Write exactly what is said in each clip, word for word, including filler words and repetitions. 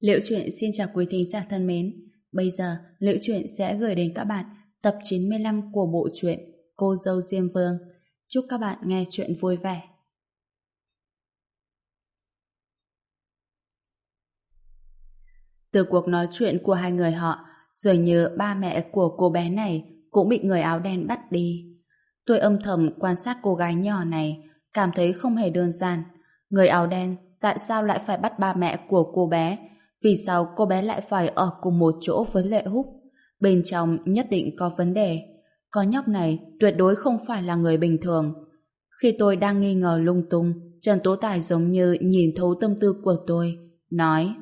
Liễu Chuyện xin chào quý thính giả thân mến. Bây giờ, Liễu Chuyện sẽ gửi đến các bạn tập chín mươi lăm của bộ truyện Cô dâu Diêm Vương. Chúc các bạn nghe chuyện vui vẻ. Từ cuộc nói chuyện của hai người họ, dường như ba mẹ của cô bé này cũng bị người áo đen bắt đi. Tôi âm thầm quan sát cô gái nhỏ này, cảm thấy không hề đơn giản. Người áo đen tại sao lại phải bắt ba mẹ của cô bé? Vì sao cô bé lại phải ở cùng một chỗ với Lệ Húc? Bên trong nhất định có vấn đề. Con nhóc này tuyệt đối không phải là người bình thường. Khi tôi đang nghi ngờ lung tung, Trần Tố Tài giống như nhìn thấu tâm tư của tôi, nói: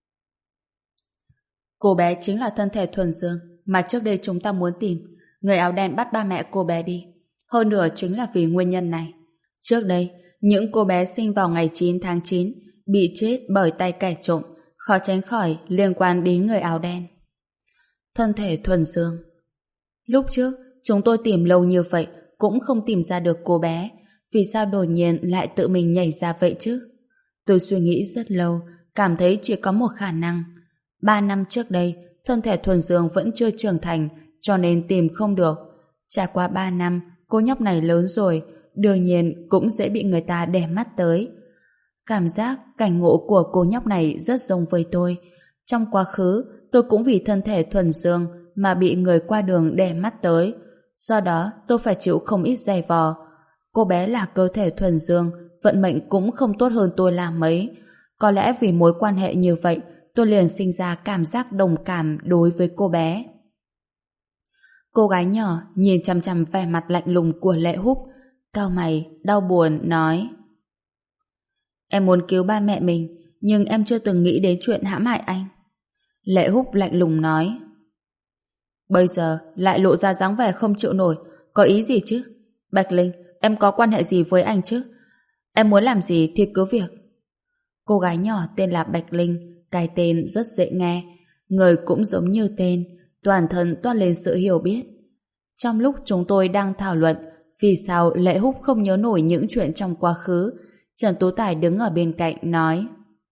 cô bé chính là thân thể thuần dương mà trước đây chúng ta muốn tìm. Người áo đen bắt ba mẹ cô bé đi. Hơn nữa chính là vì nguyên nhân này. Trước đây, những cô bé sinh vào ngày chín tháng chín bị chết bởi tay kẻ trộm, khó tránh khỏi liên quan đến người áo đen. Thân thể thuần dương. Lúc trước, chúng tôi tìm lâu như vậy cũng không tìm ra được cô bé. Vì sao đột nhiên lại tự mình nhảy ra vậy chứ? Tôi suy nghĩ rất lâu, cảm thấy chỉ có một khả năng. Ba năm trước đây, thân thể thuần dương vẫn chưa trưởng thành, cho nên tìm không được. Trải qua ba năm, cô nhóc này lớn rồi, đương nhiên cũng dễ bị người ta để mắt tới. Cảm giác cảnh ngộ của cô nhóc này rất giống với tôi. Trong quá khứ, tôi cũng vì thân thể thuần dương mà bị người qua đường để mắt tới. Do đó, tôi phải chịu không ít dày vò. Cô bé là cơ thể thuần dương, vận mệnh cũng không tốt hơn tôi là mấy. Có lẽ vì mối quan hệ như vậy, tôi liền sinh ra cảm giác đồng cảm đối với cô bé. Cô gái nhỏ nhìn chằm chằm vẻ mặt lạnh lùng của Lệ Húc, cau mày, đau buồn, nói: em muốn cứu ba mẹ mình, nhưng em chưa từng nghĩ đến chuyện hãm hại anh. Lệ Húc lạnh lùng nói: bây giờ lại lộ ra dáng vẻ không chịu nổi, có ý gì chứ? Bạch Linh, em có quan hệ gì với anh chứ? Em muốn làm gì thì cứ việc. Cô gái nhỏ tên là Bạch Linh, cái tên rất dễ nghe, người cũng giống như tên, toàn thân toát lên sự hiểu biết. Trong lúc chúng tôi đang thảo luận vì sao Lệ Húc không nhớ nổi những chuyện trong quá khứ, Trần Tú Tài đứng ở bên cạnh nói: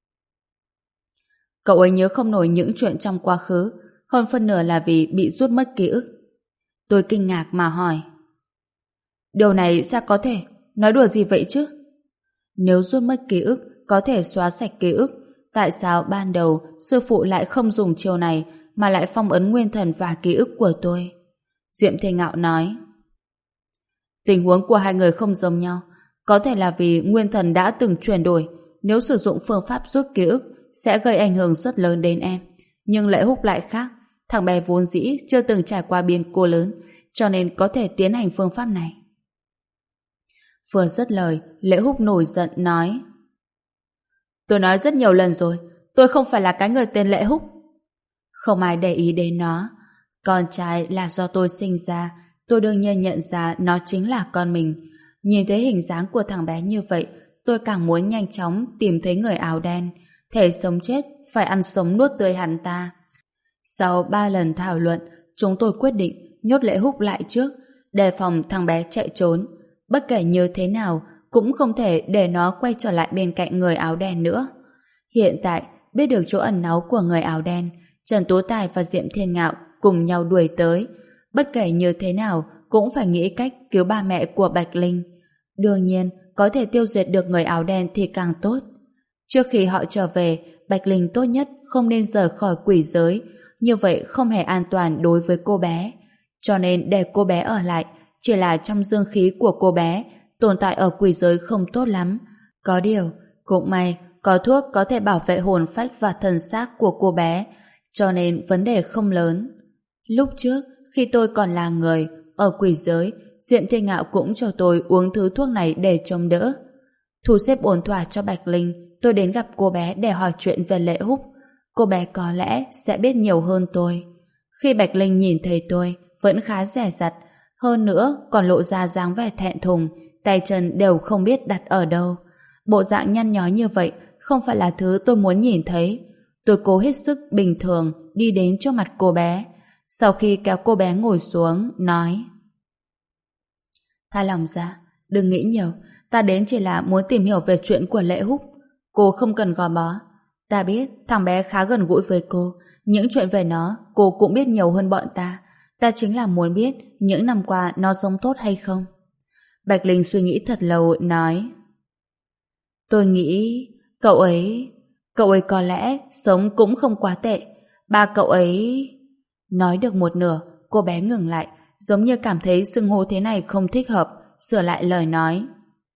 cậu ấy nhớ không nổi những chuyện trong quá khứ, hơn phân nửa là vì bị rút mất ký ức. Tôi kinh ngạc mà hỏi: điều này sao có thể? Nói đùa gì vậy chứ? Nếu rút mất ký ức có thể xóa sạch ký ức, tại sao ban đầu sư phụ lại không dùng chiêu này mà lại phong ấn nguyên thần và ký ức của tôi? Diệm Thiên Ngạo nói: tình huống của hai người không giống nhau, có thể là vì nguyên thần đã từng chuyển đổi. Nếu sử dụng phương pháp rút ký ức sẽ gây ảnh hưởng rất lớn đến em. Nhưng Lệ Húc lại khác, thằng bé vốn dĩ chưa từng trải qua biến cố lớn, cho nên có thể tiến hành phương pháp này. Vừa dứt lời, Lệ Húc nổi giận nói: tôi nói rất nhiều lần rồi, tôi không phải là cái người tên Lệ Húc. Không ai để ý đến nó. Con trai là do tôi sinh ra, tôi đương nhiên nhận ra nó chính là con mình. Nhìn thấy hình dáng của thằng bé như vậy, tôi càng muốn nhanh chóng tìm thấy người áo đen, thể sống chết phải ăn sống nuốt tươi hắn ta. Sau ba lần thảo luận, chúng tôi quyết định nhốt Lệ Húc lại trước, đề phòng thằng bé chạy trốn. Bất kể như thế nào, cũng không thể để nó quay trở lại bên cạnh người áo đen nữa. Hiện tại, biết được chỗ ẩn náu của người áo đen, Trần Tú Tài và Diệm Thiên Ngạo cùng nhau đuổi tới. Bất kể như thế nào, cũng phải nghĩ cách cứu ba mẹ của Bạch Linh. Đương nhiên, có thể tiêu diệt được người áo đen thì càng tốt. Trước khi họ trở về, Bạch Linh tốt nhất không nên rời khỏi quỷ giới, như vậy không hề an toàn đối với cô bé. Cho nên để cô bé ở lại, chỉ là trong dương khí của cô bé tồn tại ở quỷ giới không tốt lắm. Có điều, cũng may có thuốc có thể bảo vệ hồn phách và thần xác của cô bé, cho nên vấn đề không lớn. Lúc trước, khi tôi còn là người, ở quỷ giới, Diệm Thiên Ngạo cũng cho tôi uống thứ thuốc này để chống đỡ. Thu xếp ổn thỏa cho Bạch Linh, tôi đến gặp cô bé để hỏi chuyện về Lệ Húc. Cô bé có lẽ sẽ biết nhiều hơn tôi. Khi Bạch Linh nhìn thấy tôi, vẫn khá dè dặt, hơn nữa còn lộ ra dáng vẻ thẹn thùng, tay chân đều không biết đặt ở đâu. Bộ dạng nhăn nhó như vậy không phải là thứ tôi muốn nhìn thấy. Tôi cố hết sức bình thường đi đến trước mặt cô bé. Sau khi kéo cô bé ngồi xuống, nói: tha lòng ra, đừng nghĩ nhiều, ta đến chỉ là muốn tìm hiểu về chuyện của Lệ Húc. Cô không cần gò bó. Ta biết thằng bé khá gần gũi với cô, những chuyện về nó cô cũng biết nhiều hơn bọn ta. Ta chính là muốn biết những năm qua nó sống tốt hay không. Bạch Linh suy nghĩ thật lâu, nói: Tôi nghĩ cậu ấy cậu ấy có lẽ sống cũng không quá tệ. Ba cậu ấy... Nói được một nửa, cô bé ngừng lại, giống như cảm thấy xưng hô thế này không thích hợp, sửa lại lời nói.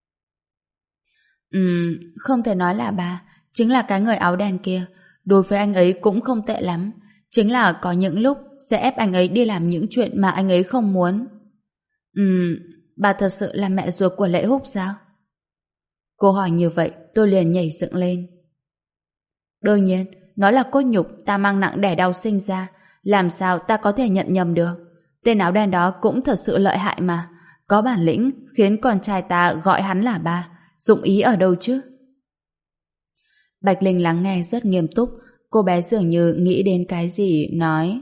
Ừm, không thể nói là ba, chính là cái người áo đen kia. Đối với anh ấy cũng không tệ lắm. Chính là có những lúc sẽ ép anh ấy đi làm những chuyện mà anh ấy không muốn. Ừm, bà thật sự là mẹ ruột của Lệ Húc sao? Cô hỏi như vậy, tôi liền nhảy dựng lên. Đương nhiên, nó là cốt nhục ta mang nặng đẻ đau sinh ra, làm sao ta có thể nhận nhầm được. Tên áo đen đó cũng thật sự lợi hại mà, có bản lĩnh khiến con trai ta gọi hắn là ba, dụng ý ở đâu chứ? Bạch Linh lắng nghe rất nghiêm túc, cô bé dường như nghĩ đến cái gì, nói: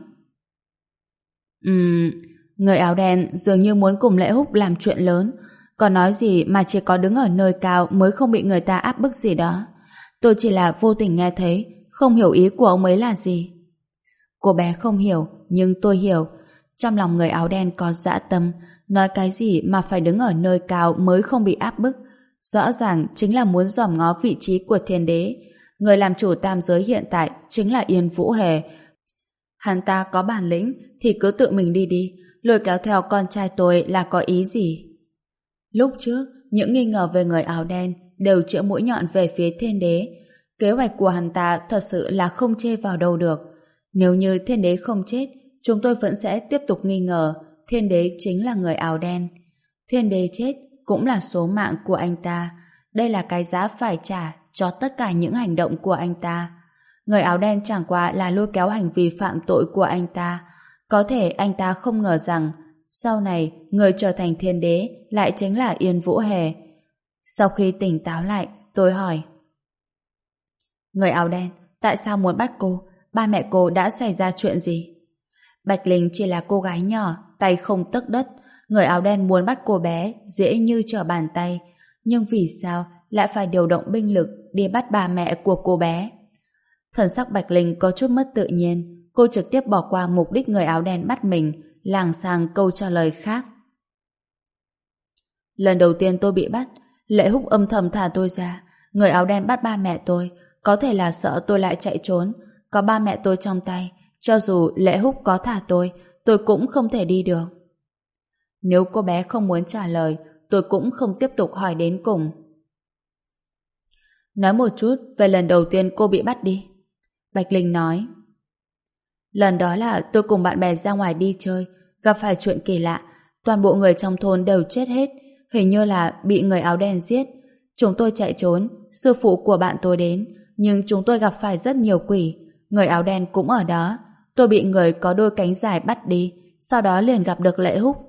Ừm, người áo đen dường như muốn cùng Lệ Húc làm chuyện lớn, còn nói gì mà chỉ có đứng ở nơi cao mới không bị người ta áp bức gì đó. Tôi chỉ là vô tình nghe thấy, không hiểu ý của ông ấy là gì. Cô bé không hiểu, nhưng tôi hiểu. Trong lòng người áo đen có dã tâm, nói cái gì mà phải đứng ở nơi cao mới không bị áp bức. Rõ ràng chính là muốn dòm ngó vị trí của thiên đế. Người làm chủ tam giới hiện tại chính là Yên Vũ Hề. Hắn ta có bản lĩnh thì cứ tự mình đi đi, lôi kéo theo con trai tôi là có ý gì? Lúc trước, những nghi ngờ về người áo đen đều chĩa mũi nhọn về phía thiên đế. Kế hoạch của hắn ta thật sự là không chê vào đâu được. Nếu như thiên đế không chết, chúng tôi vẫn sẽ tiếp tục nghi ngờ thiên đế chính là người áo đen. Thiên đế chết cũng là số mạng của anh ta. Đây là cái giá phải trả cho tất cả những hành động của anh ta. Người áo đen chẳng qua là lôi kéo hành vi phạm tội của anh ta. Có thể anh ta không ngờ rằng sau này người trở thành thiên đế lại chính là Yên Vũ Hề. Sau khi tỉnh táo lại, tôi hỏi: Người áo đen, tại sao muốn bắt cô? Ba mẹ cô đã xảy ra chuyện gì? Bạch Linh chỉ là cô gái nhỏ, tay không tấc đất. Người áo đen muốn bắt cô bé dễ như trở bàn tay. Nhưng vì sao lại phải điều động binh lực đi bắt ba mẹ của cô bé? Thần sắc Bạch Linh có chút mất tự nhiên. Cô trực tiếp bỏ qua mục đích người áo đen bắt mình, lảng sang câu trả lời khác. Lần đầu tiên tôi bị bắt, Lệ Húc âm thầm thả tôi ra. Người áo đen bắt ba mẹ tôi, có thể là sợ tôi lại chạy trốn. Có ba mẹ tôi trong tay, cho dù Lệ Húc có thả tôi, tôi cũng không thể đi được. Nếu cô bé không muốn trả lời, tôi cũng không tiếp tục hỏi đến cùng. Nói một chút về lần đầu tiên cô bị bắt đi. Bạch Linh nói: Lần đó là tôi cùng bạn bè ra ngoài đi chơi, gặp phải chuyện kỳ lạ, toàn bộ người trong thôn đều chết hết, hình như là bị người áo đen giết. Chúng tôi chạy trốn, sư phụ của bạn tôi đến, nhưng chúng tôi gặp phải rất nhiều quỷ, người áo đen cũng ở đó. Tôi bị người có đôi cánh dài bắt đi, sau đó liền gặp được Lệ Húc.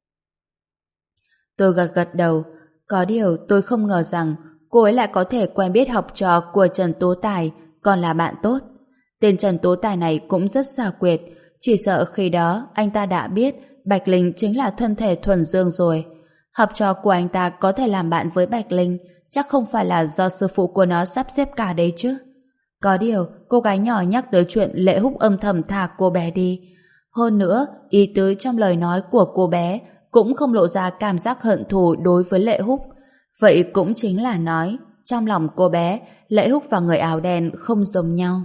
Tôi gật gật đầu, có điều tôi không ngờ rằng cô ấy lại có thể quen biết học trò của Trần Tố Tài, còn là bạn tốt. Tên Trần Tố Tài này cũng rất xảo quyệt, chỉ sợ khi đó anh ta đã biết Bạch Linh chính là thân thể thuần dương rồi. Học trò của anh ta có thể làm bạn với Bạch Linh, chắc không phải là do sư phụ của nó sắp xếp cả đấy chứ. Có điều, cô gái nhỏ nhắc tới chuyện Lệ Húc âm thầm thả cô bé đi. Hơn nữa, ý tứ trong lời nói của cô bé cũng không lộ ra cảm giác hận thù đối với Lệ Húc. Vậy cũng chính là nói, trong lòng cô bé, Lệ Húc và người áo đen không giống nhau.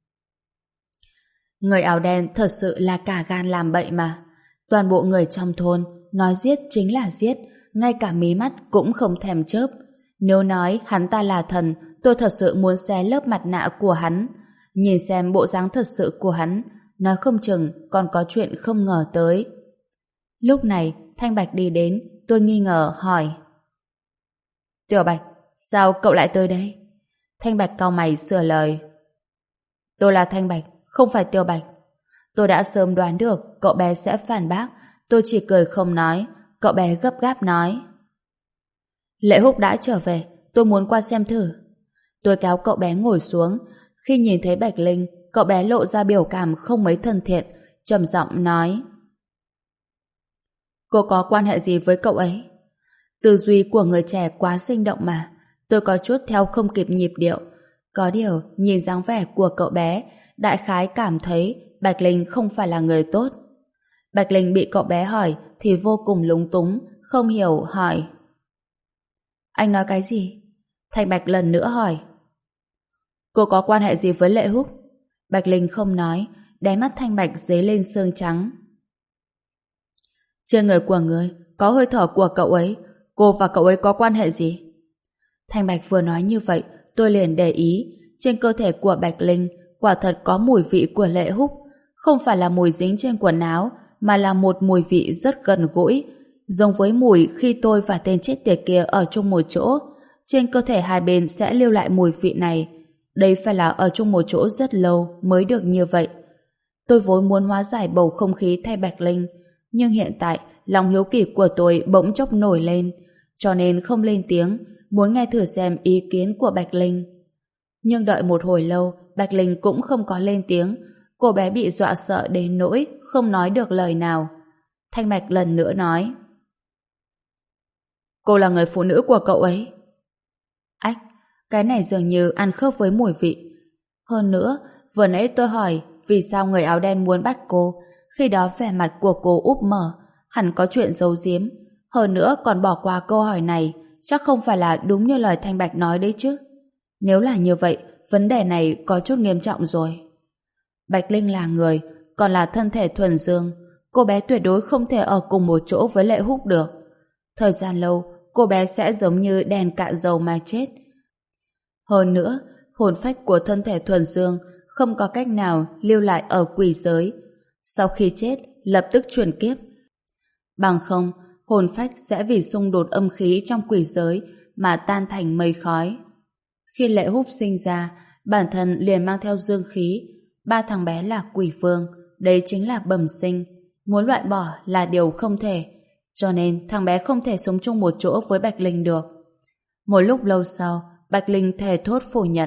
Người áo đen thật sự là cả gan làm bậy mà. Toàn bộ người trong thôn nói giết chính là giết, ngay cả mí mắt cũng không thèm chớp. Nếu nói hắn ta là thần, tôi thật sự muốn xé lớp mặt nạ của hắn. Nhìn xem bộ dáng thật sự của hắn, nói không chừng còn có chuyện không ngờ tới. Lúc này, Thanh Bạch đi đến, tôi nghi ngờ hỏi: Tiểu Bạch, sao cậu lại tới đây? Thanh Bạch cau mày sửa lời: Tôi là Thanh Bạch, không phải Tiểu Bạch. Tôi đã sớm đoán được cậu bé sẽ phản bác, tôi chỉ cười không nói. Cậu bé gấp gáp nói: Lệ Húc đã trở về, tôi muốn qua xem thử. Tôi kéo cậu bé ngồi xuống. Khi nhìn thấy Bạch Linh, cậu bé lộ ra biểu cảm không mấy thân thiện, trầm giọng nói: Cô có quan hệ gì với cậu ấy? Tư duy của người trẻ quá sinh động mà. Tôi có chút theo không kịp nhịp điệu. Có điều, nhìn dáng vẻ của cậu bé, đại khái cảm thấy Bạch Linh không phải là người tốt. Bạch Linh bị cậu bé hỏi thì vô cùng lúng túng, không hiểu hỏi. Anh nói cái gì? Thanh Bạch lần nữa hỏi. Cô có quan hệ gì với Lệ Húc? Bạch Linh không nói, đáy mắt Thanh Bạch dấy lên sương trắng. Trên người của người có hơi thở của cậu ấy, cô và cậu ấy có quan hệ gì? Thanh Bạch vừa nói như vậy, tôi liền để ý, trên cơ thể của Bạch Linh quả thật có mùi vị của Lệ Húc, không phải là mùi dính trên quần áo, mà là một mùi vị rất gần gũi, giống với mùi khi tôi và tên chết tiệt kia ở chung một chỗ. Trên cơ thể hai bên sẽ lưu lại mùi vị này. Đây phải là ở chung một chỗ rất lâu mới được như vậy. Tôi vốn muốn hóa giải bầu không khí thay Bạch Linh, nhưng hiện tại lòng hiếu kỳ của tôi bỗng chốc nổi lên, cho nên không lên tiếng, muốn nghe thử xem ý kiến của Bạch Linh. Nhưng đợi một hồi lâu, Bạch Linh cũng không có lên tiếng. Cô bé bị dọa sợ đến nỗi không nói được lời nào. Thanh Bạch lần nữa nói. Cô là người phụ nữ của cậu ấy. Ách, cái này dường như ăn khớp với mùi vị. Hơn nữa, vừa nãy tôi hỏi vì sao người áo đen muốn bắt cô, khi đó vẻ mặt của cô úp mở, hẳn có chuyện giấu giếm. Hơn nữa còn bỏ qua câu hỏi này, chắc không phải là đúng như lời Thanh Bạch nói đấy chứ. Nếu là như vậy, vấn đề này có chút nghiêm trọng rồi. Bạch Linh là người, còn là thân thể thuần dương. Cô bé tuyệt đối không thể ở cùng một chỗ với Lệ Húc được. Thời gian lâu, cô bé sẽ giống như đèn cạn dầu mà chết. Hơn nữa, hồn phách của thân thể thuần dương không có cách nào lưu lại ở quỷ giới. Sau khi chết, lập tức chuyển kiếp. Bằng không, hồn phách sẽ vì xung đột âm khí trong quỷ giới mà tan thành mây khói. Khi Lệ Húc sinh ra, bản thân liền mang theo dương khí. Ba thằng bé là quỷ vương, đây chính là bẩm sinh. Muốn loại bỏ là điều không thể, cho nên thằng bé không thể sống chung một chỗ với Bạch Linh được. Một lúc lâu sau, Bạch Linh thề thốt phủ nhận.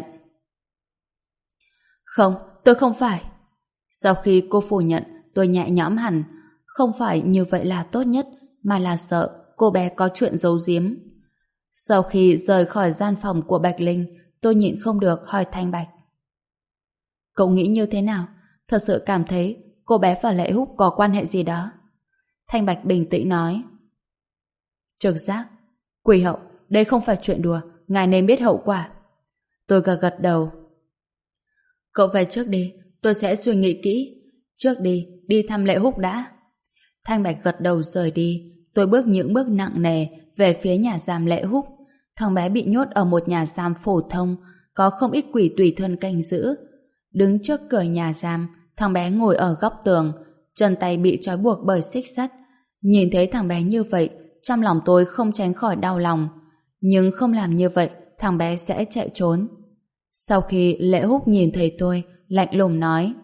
Không, tôi không phải. Sau khi cô phủ nhận, tôi nhẹ nhõm hẳn. Không phải như vậy là tốt nhất, mà là sợ cô bé có chuyện giấu giếm. Sau khi rời khỏi gian phòng của Bạch Linh, tôi nhịn không được hỏi Thanh Bạch. Cậu nghĩ như thế nào? Thật sự cảm thấy cô bé và Lệ Húc có quan hệ gì đó? Thanh Bạch bình tĩnh nói. Trực giác. Quỷ hậu, đây không phải chuyện đùa, ngài nên biết hậu quả. Tôi gật gật đầu. Cậu về trước đi, tôi sẽ suy nghĩ kỹ. Trước đi, đi thăm Lệ Húc đã. Thanh Bạch gật đầu rời đi. Tôi bước những bước nặng nề về phía nhà giam Lệ Húc. Thằng bé bị nhốt ở một nhà giam phổ thông, có không ít quỷ tùy thân canh giữ. Đứng trước cửa nhà giam, thằng bé ngồi ở góc tường, chân tay bị trói buộc bởi xích sắt. Nhìn thấy thằng bé như vậy, trong lòng tôi không tránh khỏi đau lòng. Nhưng không làm như vậy, thằng bé sẽ chạy trốn. Sau khi Lệ Húc nhìn thấy tôi, lạnh lùng nói.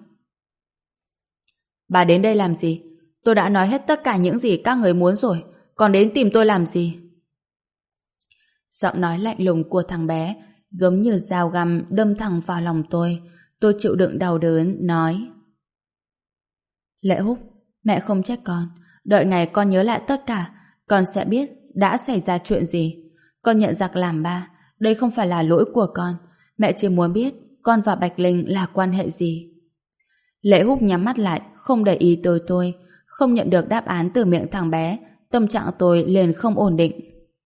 Bà đến đây làm gì? Tôi đã nói hết tất cả những gì các người muốn rồi, còn đến tìm tôi làm gì? Giọng nói lạnh lùng của thằng bé giống như dao găm đâm thẳng vào lòng tôi. Tôi chịu đựng đau đớn, nói. Lệ Húc, mẹ không trách con. Đợi ngày con nhớ lại tất cả, con sẽ biết đã xảy ra chuyện gì. Con nhận giặc làm ba, đây không phải là lỗi của con. Mẹ chỉ muốn biết con và Bạch Linh là quan hệ gì. Lệ Húc nhắm mắt lại, không để ý tới tôi. Không nhận được đáp án từ miệng thằng bé, tâm trạng tôi liền không ổn định.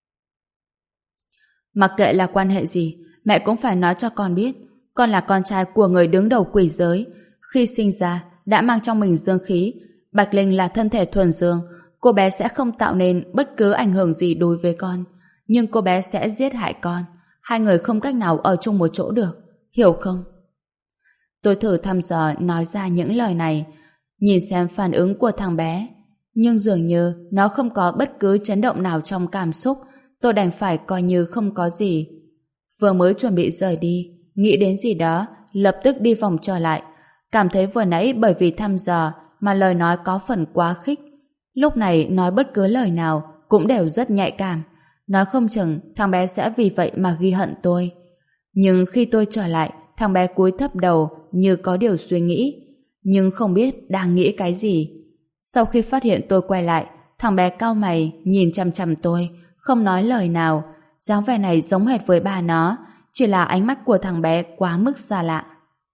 Mặc kệ là quan hệ gì, mẹ cũng phải nói cho con biết. Con là con trai của người đứng đầu quỷ giới. Khi sinh ra, đã mang trong mình dương khí. Bạch Linh là thân thể thuần dương. Cô bé sẽ không tạo nên bất cứ ảnh hưởng gì đối với con. Nhưng cô bé sẽ giết hại con. Hai người không cách nào ở chung một chỗ được. Hiểu không? Tôi thử thăm dò nói ra những lời này, nhìn xem phản ứng của thằng bé. Nhưng dường như nó không có bất cứ chấn động nào trong cảm xúc. Tôi đành phải coi như không có gì. Vừa mới chuẩn bị rời đi, nghĩ đến gì đó, lập tức đi vòng trở lại. Cảm thấy vừa nãy bởi vì thăm dò mà lời nói có phần quá khích. Lúc này nói bất cứ lời nào cũng đều rất nhạy cảm. Nói không chừng thằng bé sẽ vì vậy mà ghi hận tôi. Nhưng khi tôi trở lại, thằng bé cúi thấp đầu như có điều suy nghĩ, nhưng không biết đang nghĩ cái gì. Sau khi phát hiện tôi quay lại, thằng bé cau mày nhìn chằm chằm tôi, không nói lời nào. Dáng vẻ này giống hệt với bà nó, chỉ là ánh mắt của thằng bé quá mức xa lạ.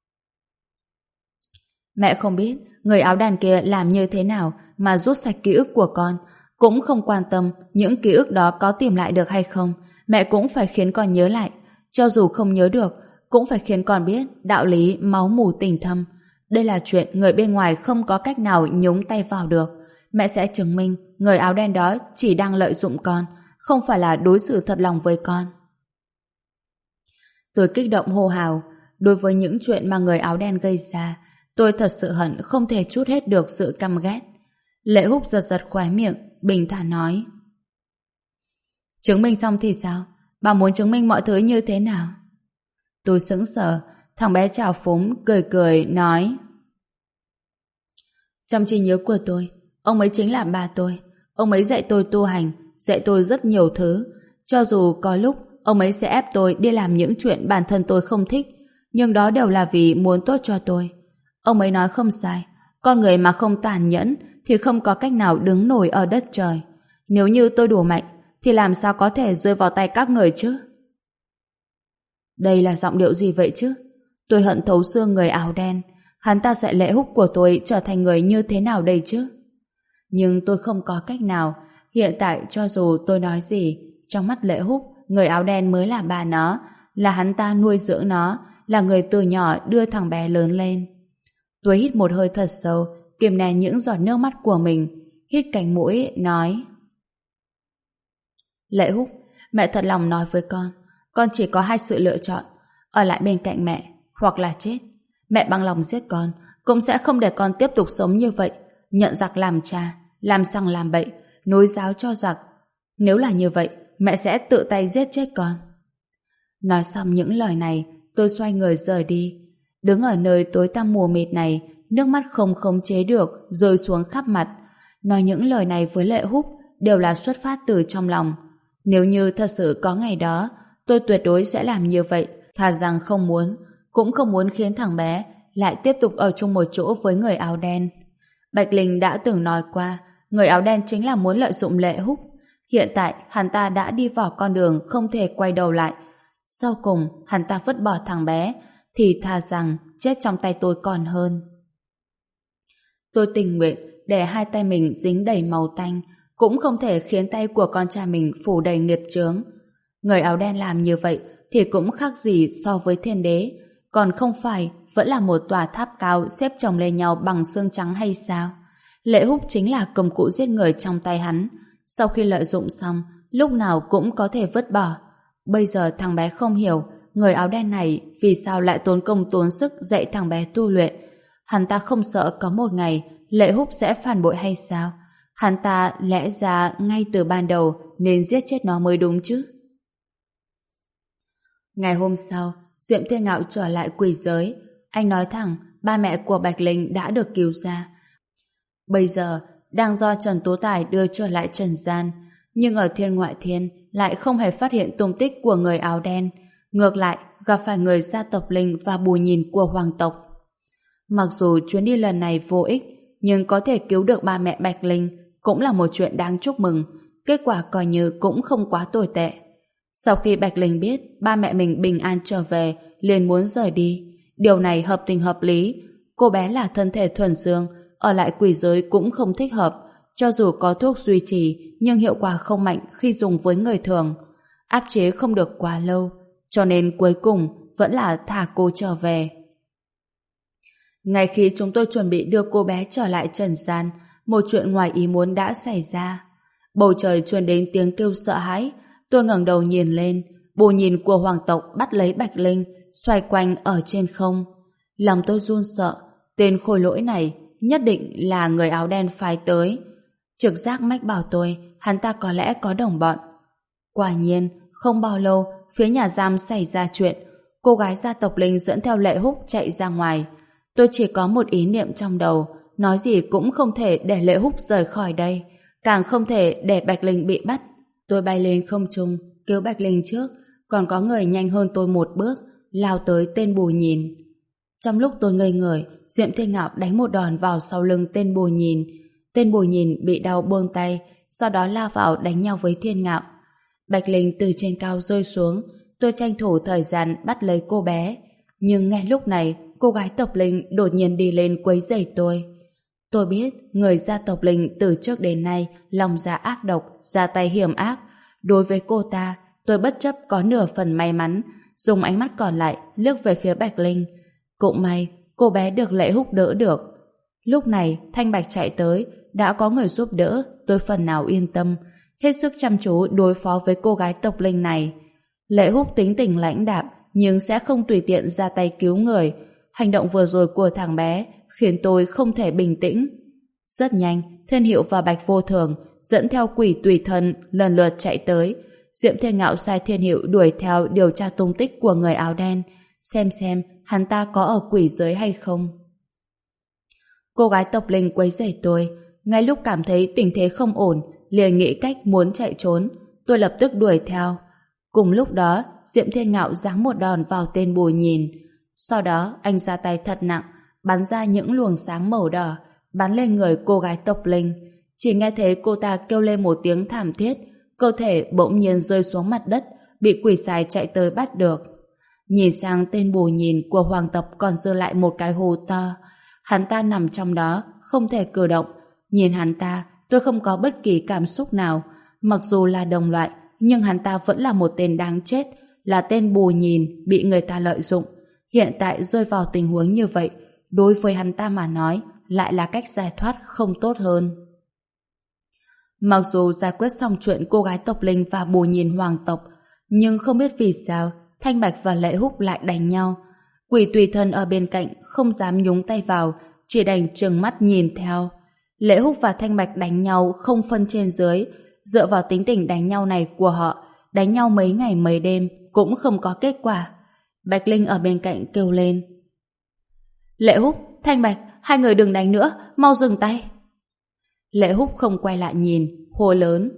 Mẹ không biết người áo đen kia làm như thế nào mà rút sạch ký ức của con, cũng không quan tâm những ký ức đó có tìm lại được hay không. Mẹ cũng phải khiến con nhớ lại, cho dù không nhớ được, cũng phải khiến con biết đạo lý máu mủ tình thâm. Đây là chuyện người bên ngoài không có cách nào nhúng tay vào được. Mẹ sẽ chứng minh người áo đen đó chỉ đang lợi dụng con, không phải là đối xử thật lòng với con. Tôi kích động hô hào. Đối với những chuyện mà người áo đen gây ra, tôi thật sự hận không thể trút hết được sự căm ghét. Lệ Húc giật giật khóe miệng, bình thản nói: chứng minh xong thì sao? Bà muốn chứng minh mọi thứ như thế nào? Tôi sững sờ. Thằng bé trào phúng cười cười nói: trong trí nhớ của tôi, ông ấy chính là ba tôi. Ông ấy dạy tôi tu hành, dạy tôi rất nhiều thứ. Cho dù có lúc ông ấy sẽ ép tôi đi làm những chuyện bản thân tôi không thích, nhưng đó đều là vì muốn tốt cho tôi. Ông ấy nói không sai, con người mà không tàn nhẫn thì không có cách nào đứng nổi ở đất trời. Nếu như tôi đủ mạnh thì làm sao có thể rơi vào tay các người chứ? Đây là giọng điệu gì vậy chứ? Tôi hận thấu xương người áo đen. Hắn ta dạy Lệ Húc của tôi trở thành người như thế nào đây chứ? Nhưng tôi không có cách nào. Hiện tại cho dù tôi nói gì, trong mắt Lệ Húc, người áo đen mới là bà nó, là hắn ta nuôi dưỡng nó, là người từ nhỏ đưa thằng bé lớn lên. Tôi hít một hơi thật sâu, kiềm nén những giọt nước mắt của mình, hít cánh mũi, nói: Lệ Húc, mẹ thật lòng nói với con, con chỉ có hai sự lựa chọn: ở lại bên cạnh mẹ, hoặc là chết. Mẹ bằng lòng giết con, cũng sẽ không để con tiếp tục sống như vậy, nhận giặc làm cha, làm sằng làm bậy, nối giáo cho giặc. Nếu là như vậy, mẹ sẽ tự tay giết chết con. Nói xong những lời này, tôi xoay người rời đi. Đứng ở nơi tối tăm mù mịt này, nước mắt không khống chế được rơi xuống khắp mặt. Nói những lời này với Lệ Húc đều là xuất phát từ trong lòng. Nếu như thật sự có ngày đó, tôi tuyệt đối sẽ làm như vậy, thà rằng không muốn, cũng không muốn khiến thằng bé lại tiếp tục ở chung một chỗ với người áo đen. Bạch Linh đã từng nói qua, người áo đen chính là muốn lợi dụng Lệ Húc. Hiện tại hắn ta đã đi vào con đường không thể quay đầu lại. Sau cùng hắn ta vứt bỏ thằng bé, thì thà rằng chết trong tay tôi còn hơn. Tôi tình nguyện để hai tay mình dính đầy màu tanh, cũng không thể khiến tay của con trai mình phủ đầy nghiệp chướng. Người áo đen làm như vậy thì cũng khác gì so với thiên đế, còn không phải vẫn là một tòa tháp cao xếp chồng lên nhau bằng xương trắng hay sao? Lệ Húc chính là công cụ giết người trong tay hắn. Sau khi lợi dụng xong, lúc nào cũng có thể vứt bỏ. Bây giờ thằng bé không hiểu người áo đen này vì sao lại tốn công tốn sức dạy thằng bé tu luyện. Hắn ta không sợ có một ngày Lệ Húc sẽ phản bội hay sao? Hắn ta lẽ ra ngay từ ban đầu nên giết chết nó mới đúng chứ. Ngày hôm sau, Diệm Thiên Ngạo trở lại quỷ giới. Anh nói thẳng ba mẹ của Bạch Linh đã được cứu ra. Bây giờ đang do Trần Tố Tài đưa trở lại trần gian, nhưng ở thiên ngoại thiên lại không hề phát hiện tung tích của người áo đen. Ngược lại gặp phải người gia tộc Linh và bù nhìn của hoàng tộc. Mặc dù chuyến đi lần này vô ích, nhưng có thể cứu được ba mẹ Bạch Linh cũng là một chuyện đáng chúc mừng. Kết quả coi như cũng không quá tồi tệ. Sau khi Bạch Linh biết ba mẹ mình bình an trở về, liền muốn rời đi. Điều này hợp tình hợp lý. Cô bé là thân thể thuần dương, ở lại quỷ giới cũng không thích hợp. Cho dù có thuốc duy trì, nhưng hiệu quả không mạnh khi dùng với người thường. Áp chế không được quá lâu, cho nên cuối cùng vẫn là thả cô trở về. Ngay khi chúng tôi chuẩn bị đưa cô bé trở lại trần gian, một chuyện ngoài ý muốn đã xảy ra. Bầu trời truyền đến tiếng kêu sợ hãi. Tôi ngẩng đầu nhìn lên, bù nhìn của hoàng tộc bắt lấy Bạch Linh, xoay quanh ở trên không. Lòng tôi run sợ, tên khôi lỗi này nhất định là người áo đen phái tới. Trực giác mách bảo tôi, hắn ta có lẽ có đồng bọn. Quả nhiên, không bao lâu, phía nhà giam xảy ra chuyện. Cô gái gia tộc Linh dẫn theo Lệ Húc chạy ra ngoài. Tôi chỉ có một ý niệm trong đầu, nói gì cũng không thể để Lệ Húc rời khỏi đây, càng không thể để Bạch Linh bị bắt. Tôi bay lên không trung, cứu Bạch Linh trước, còn có người nhanh hơn tôi một bước, lao tới tên bù nhìn. Trong lúc tôi ngây người, Diệm Thiên Ngạo đánh một đòn vào sau lưng tên bù nhìn. Tên bù nhìn bị đau buông tay, sau đó lao vào đánh nhau với Thiên Ngạo. Bạch Linh từ trên cao rơi xuống, Tôi tranh thủ thời gian bắt lấy cô bé. Nhưng ngay lúc này, cô gái tộc Linh đột nhiên đi lên quấy rầy tôi. Tôi biết người gia tộc Linh từ trước đến nay lòng dạ ác độc, ra tay hiểm ác. Đối với cô ta, tôi bất chấp có nửa phần may mắn, dùng ánh mắt còn lại liếc về phía Bạch Linh. Cũng may, cô bé được Lệ Húc đỡ được. Lúc này, Thanh Bạch chạy tới, đã có người giúp đỡ, tôi phần nào yên tâm, hết sức chăm chú đối phó với cô gái tộc Linh này. Lệ Húc tính tình lãnh đạm, nhưng sẽ không tùy tiện ra tay cứu người. Hành động vừa rồi của thằng bé khiến tôi không thể bình tĩnh. Rất nhanh, Thiên Hiệu và Bạch Vô Thường dẫn theo quỷ tùy thân lần lượt chạy tới. Diệm Thiên Ngạo sai Thiên Hiệu đuổi theo điều tra tung tích của người áo đen, xem xem hắn ta có ở quỷ giới hay không. Cô gái tộc Linh quấy rầy tôi, ngay lúc cảm thấy tình thế không ổn, liền nghĩ cách muốn chạy trốn. Tôi lập tức đuổi theo. Cùng lúc đó, Diệm Thiên Ngạo giáng một đòn vào tên Bùi Nhìn. Sau đó, anh ra tay thật nặng, bắn ra những luồng sáng màu đỏ, bắn lên người cô gái tộc Linh. Chỉ nghe thấy cô ta kêu lên một tiếng thảm thiết, cơ thể bỗng nhiên rơi xuống mặt đất, bị quỷ sai chạy tới bắt được. Nhìn sang tên Bùi Nhìn của hoàng tộc còn dư lại một cái hố to. Hắn ta nằm trong đó, không thể cử động. Nhìn hắn ta, tôi không có bất kỳ cảm xúc nào. Mặc dù là đồng loại, nhưng hắn ta vẫn là một tên đáng chết, là tên Bùi Nhìn bị người ta lợi dụng. Hiện tại rơi vào tình huống như vậy, đối với hắn ta mà nói, lại là cách giải thoát không tốt hơn. Mặc dù giải quyết xong chuyện cô gái tộc Linh và Bùi Nhìn hoàng tộc, nhưng không biết vì sao Thanh Bạch và Lệ Húc lại đánh nhau. Quỷ tùy thân ở bên cạnh không dám nhúng tay vào, chỉ đành trừng mắt nhìn theo. Lệ Húc và Thanh Bạch đánh nhau không phân trên dưới, dựa vào tính tình đánh nhau này của họ, đánh nhau mấy ngày mấy đêm cũng không có kết quả. Bạch Linh ở bên cạnh kêu lên: Lệ Húc, Thanh Bạch, hai người đừng đánh nữa, mau dừng tay. Lệ Húc không quay lại nhìn, hô lớn: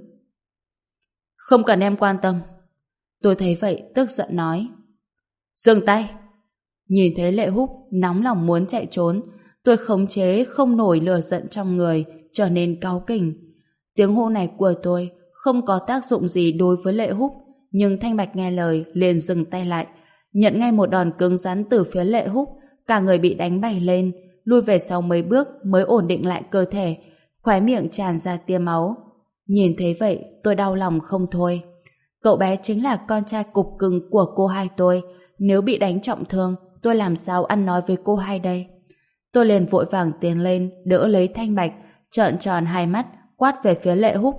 Không cần em quan tâm. Tôi thấy vậy tức giận nói: Dừng tay. Nhìn thấy Lệ Húc nóng lòng muốn chạy trốn, tôi khống chế không nổi lửa giận trong người, trở nên cáu kỉnh. Tiếng hô này của tôi không có tác dụng gì đối với Lệ Húc, nhưng Thanh Bạch nghe lời liền dừng tay lại, nhận ngay một đòn cứng rắn từ phía Lệ Húc, cả người bị đánh bay lên, lui về sau mấy bước mới ổn định lại cơ thể, khóe miệng tràn ra tia máu. Nhìn thấy vậy, tôi đau lòng không thôi. Cậu bé chính là con trai cục cưng của cô hai tôi, nếu bị đánh trọng thương, tôi làm sao ăn nói với cô hai đây? Tôi liền vội vàng tiến lên, đỡ lấy Thanh Bạch, trợn tròn hai mắt, quát về phía Lệ Húc: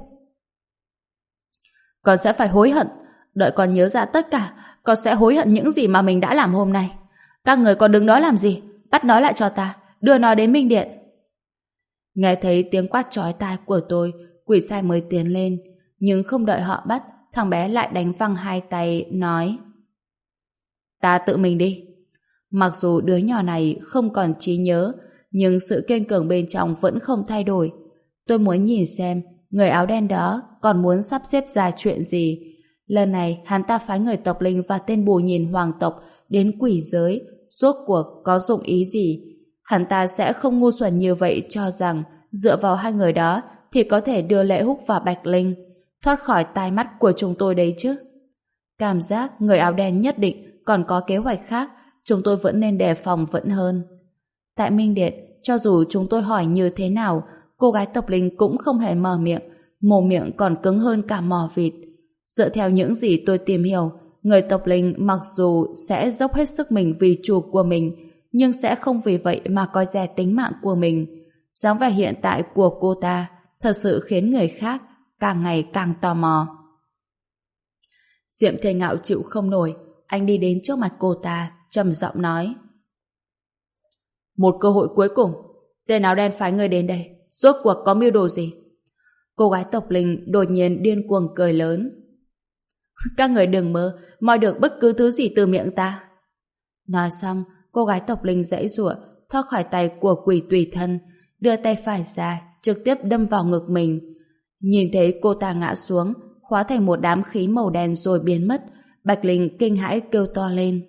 Con sẽ phải hối hận, đợi con nhớ ra tất cả, con sẽ hối hận những gì mà mình đã làm hôm nay. Các người còn đứng đó làm gì? Bắt nó lại cho ta, đưa nó đến Minh Điện. Nghe thấy tiếng quát chói tai của tôi, quỷ sai mới tiến lên, nhưng không đợi họ bắt, thằng bé lại đánh văng hai tay, nói: Ta tự mình đi. Mặc dù đứa nhỏ này không còn trí nhớ, nhưng sự kiên cường bên trong vẫn không thay đổi. Tôi muốn nhìn xem người áo đen đó còn muốn sắp xếp ra chuyện gì. Lần này hắn ta phái người tộc Linh và tên Bùi Nhìn hoàng tộc đến quỷ giới, rốt cuộc có dụng ý gì? Hắn ta sẽ không ngu xuẩn như vậy cho rằng dựa vào hai người đó thì có thể đưa Lệ Húc và Bạch Linh thoát khỏi tai mắt của chúng tôi đấy chứ. Cảm giác người áo đen nhất định còn có kế hoạch khác, chúng tôi vẫn nên đề phòng vẫn hơn. Tại Minh Điện, cho dù chúng tôi hỏi như thế nào, cô gái tộc Linh cũng không hề mở miệng, mồm miệng còn cứng hơn cả mỏ vịt. Dựa theo những gì tôi tìm hiểu, người tộc Linh mặc dù sẽ dốc hết sức mình vì chủ của mình, nhưng sẽ không vì vậy mà coi rẻ tính mạng của mình. Dáng vẻ hiện tại của cô ta thật sự khiến người khác càng ngày càng tò mò. Diệm Thiên Ngạo chịu không nổi, anh đi đến trước mặt cô ta, trầm giọng nói: Một cơ hội cuối cùng, tên áo đen phái người đến đây, rốt cuộc có mưu đồ gì? Cô gái tộc Linh đột nhiên điên cuồng cười lớn: Các người đừng mơ moi được bất cứ thứ gì từ miệng ta. Nói xong, cô gái tộc Linh giãy giụa thoát khỏi tay của quỷ tùy thân, đưa tay phải ra trực tiếp đâm vào ngực mình. Nhìn thấy cô ta ngã xuống, hóa thành một đám khí màu đen rồi biến mất, Bạch Linh kinh hãi kêu to lên: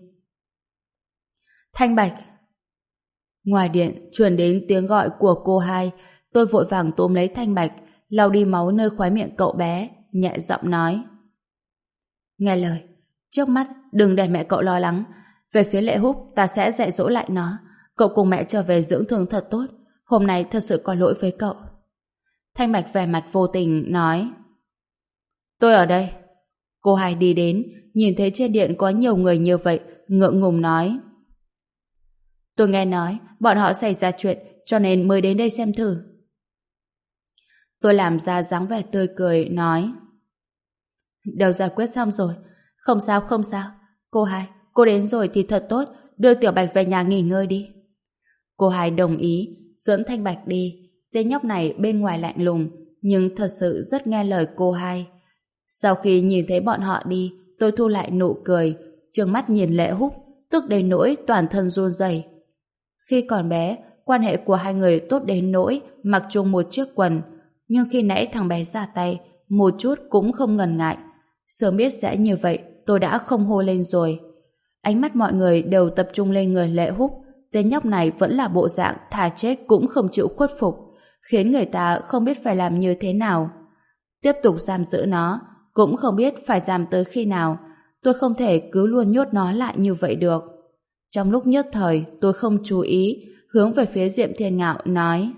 Thanh Bạch! Ngoài điện truyền đến tiếng gọi của cô hai. Tôi vội vàng túm lấy Thanh Bạch, lau đi máu nơi khóe miệng cậu bé, nhẹ giọng nói: Nghe lời, Trước mắt, đừng để mẹ cậu lo lắng. Về phía Lệ Húc, ta sẽ dạy dỗ lại nó. Cậu cùng mẹ trở về dưỡng thương thật tốt. Hôm nay thật sự có lỗi với cậu. Thanh Bạch vẻ mặt vô tình nói: Tôi ở đây. Cô hai đi đến, nhìn thấy trên điện có nhiều người như vậy, ngượng ngùng nói: Tôi nghe nói bọn họ xảy ra chuyện, cho nên mới đến đây xem thử. Tôi làm ra dáng vẻ tươi cười, nói: Đều giải quyết xong rồi. Không sao, không sao. Cô hai, cô đến rồi thì thật tốt, đưa Tiểu Bạch về nhà nghỉ ngơi đi. Cô hai đồng ý, dẫn Thanh Bạch đi. Tên nhóc này bên ngoài lạnh lùng, nhưng thật sự rất nghe lời cô hai. Sau khi nhìn thấy bọn họ đi, tôi thu lại nụ cười, trừng mắt nhìn Lệ Húc, tức đến nỗi toàn thân run rẩy. Khi còn bé, quan hệ của hai người tốt đến nỗi mặc chung một chiếc quần, nhưng khi nãy thằng bé ra tay, một chút cũng không ngần ngại. Sớm biết sẽ như vậy, tôi đã không hô lên rồi. Ánh mắt mọi người đều tập trung lên người Lệ Húc. Tên nhóc này vẫn là bộ dạng thà chết cũng không chịu khuất phục, khiến người ta không biết phải làm như thế nào. Tiếp tục giam giữ nó, cũng không biết phải giam tới khi nào. Tôi không thể cứ luôn nhốt nó lại như vậy được. Trong lúc nhất thời, tôi không chú ý, hướng về phía Diệm Thiên Ngạo nói: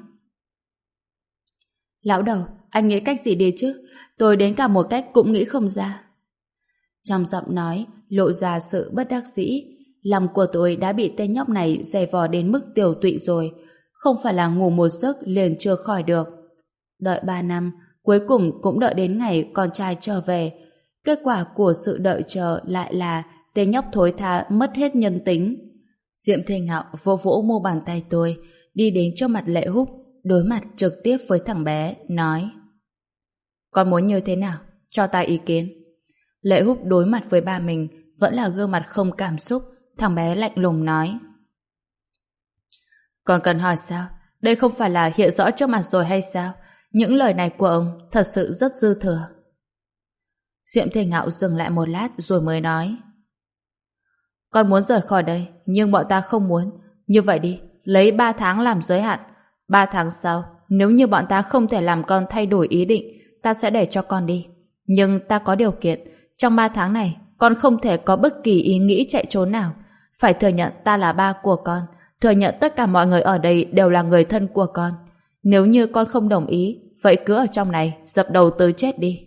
Lão đầu, anh nghĩ cách gì đi chứ? Tôi đến cả một cách cũng nghĩ không ra. Trong giọng nói lộ ra sự bất đắc dĩ. Lòng của tôi đã bị tên nhóc này giày vò đến mức tiểu tụy rồi, không phải là ngủ một giấc liền chưa khỏi được. Đợi ba năm, cuối cùng cũng đợi đến ngày con trai trở về. Kết quả của sự đợi chờ lại là tên nhóc thối tha mất hết nhân tính. Diệm Thiên Ngạo vô vỗ mu bàn tay tôi, đi đến trước mặt Lệ Húc, đối mặt trực tiếp với thằng bé, nói: Con muốn như thế nào? Cho ta ý kiến. Lệ Húc đối mặt với ba mình vẫn là gương mặt không cảm xúc. Thằng bé lạnh lùng nói: Còn cần hỏi sao? Đây không phải là hiện rõ trước mặt rồi hay sao? Những lời này của ông thật sự rất dư thừa. Diệm Thiên Ngạo dừng lại một lát rồi mới nói: Con muốn rời khỏi đây, nhưng bọn ta không muốn. Như vậy đi, lấy ba tháng làm giới hạn. Ba tháng sau, nếu như bọn ta không thể làm con thay đổi ý định, ta sẽ để cho con đi. Nhưng ta có điều kiện, trong ba tháng này, con không thể có bất kỳ ý nghĩ chạy trốn nào. Phải thừa nhận ta là ba của con, thừa nhận tất cả mọi người ở đây đều là người thân của con. Nếu như con không đồng ý, vậy cứ ở trong này, dập đầu tới chết đi.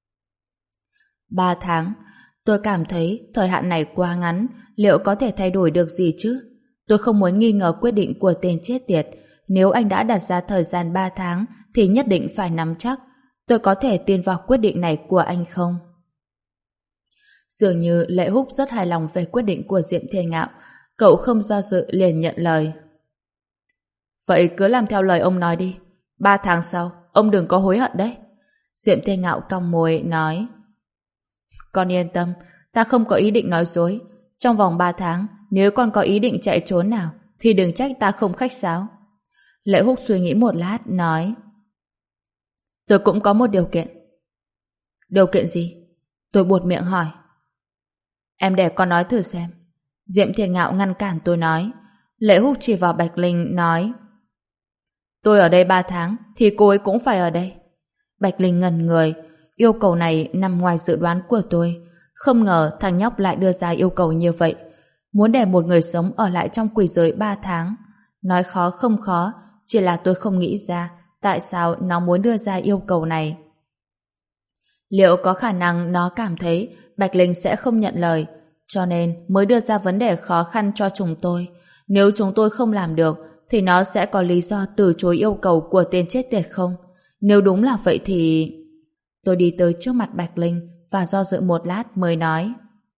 Ba tháng, tôi cảm thấy thời hạn này quá ngắn, liệu có thể thay đổi được gì chứ? Tôi không muốn nghi ngờ quyết định của tên chết tiệt. Nếu anh đã đặt ra thời gian ba tháng, thì nhất định phải nắm chắc. Tôi có thể tin vào quyết định này của anh không? Dường như Lệ Húc rất hài lòng về quyết định của Diệm Thiên Ngạo. Cậu không do dự liền nhận lời. Vậy cứ làm theo lời ông nói đi. Ba tháng sau, ông đừng có hối hận đấy. Diệm Thiên Ngạo cong môi nói: Con yên tâm, ta không có ý định nói dối. Trong vòng ba tháng, nếu con có ý định chạy trốn nào, thì đừng trách ta không khách sáo. Lệ Húc suy nghĩ một lát, nói: Tôi cũng có một điều kiện. Điều kiện gì? Tôi buột miệng hỏi. Em để con nói thử xem. Diệm Thiên Ngạo ngăn cản tôi nói. Lệ Húc chỉ vào Bạch Linh nói: Tôi ở đây ba tháng, thì cô ấy cũng phải ở đây. Bạch Linh ngẩn người. Yêu cầu này nằm ngoài dự đoán của tôi. Không ngờ thằng nhóc lại đưa ra yêu cầu như vậy. Muốn để một người sống ở lại trong quỷ giới ba tháng. Nói khó không khó, chỉ là tôi không nghĩ ra tại sao nó muốn đưa ra yêu cầu này. Liệu có khả năng nó cảm thấy Bạch Linh sẽ không nhận lời, cho nên mới đưa ra vấn đề khó khăn cho chúng tôi. Nếu chúng tôi không làm được, thì nó sẽ có lý do từ chối yêu cầu của tên chết tiệt không? Nếu đúng là vậy thì... Tôi đi tới trước mặt Bạch Linh và do dự một lát mới nói: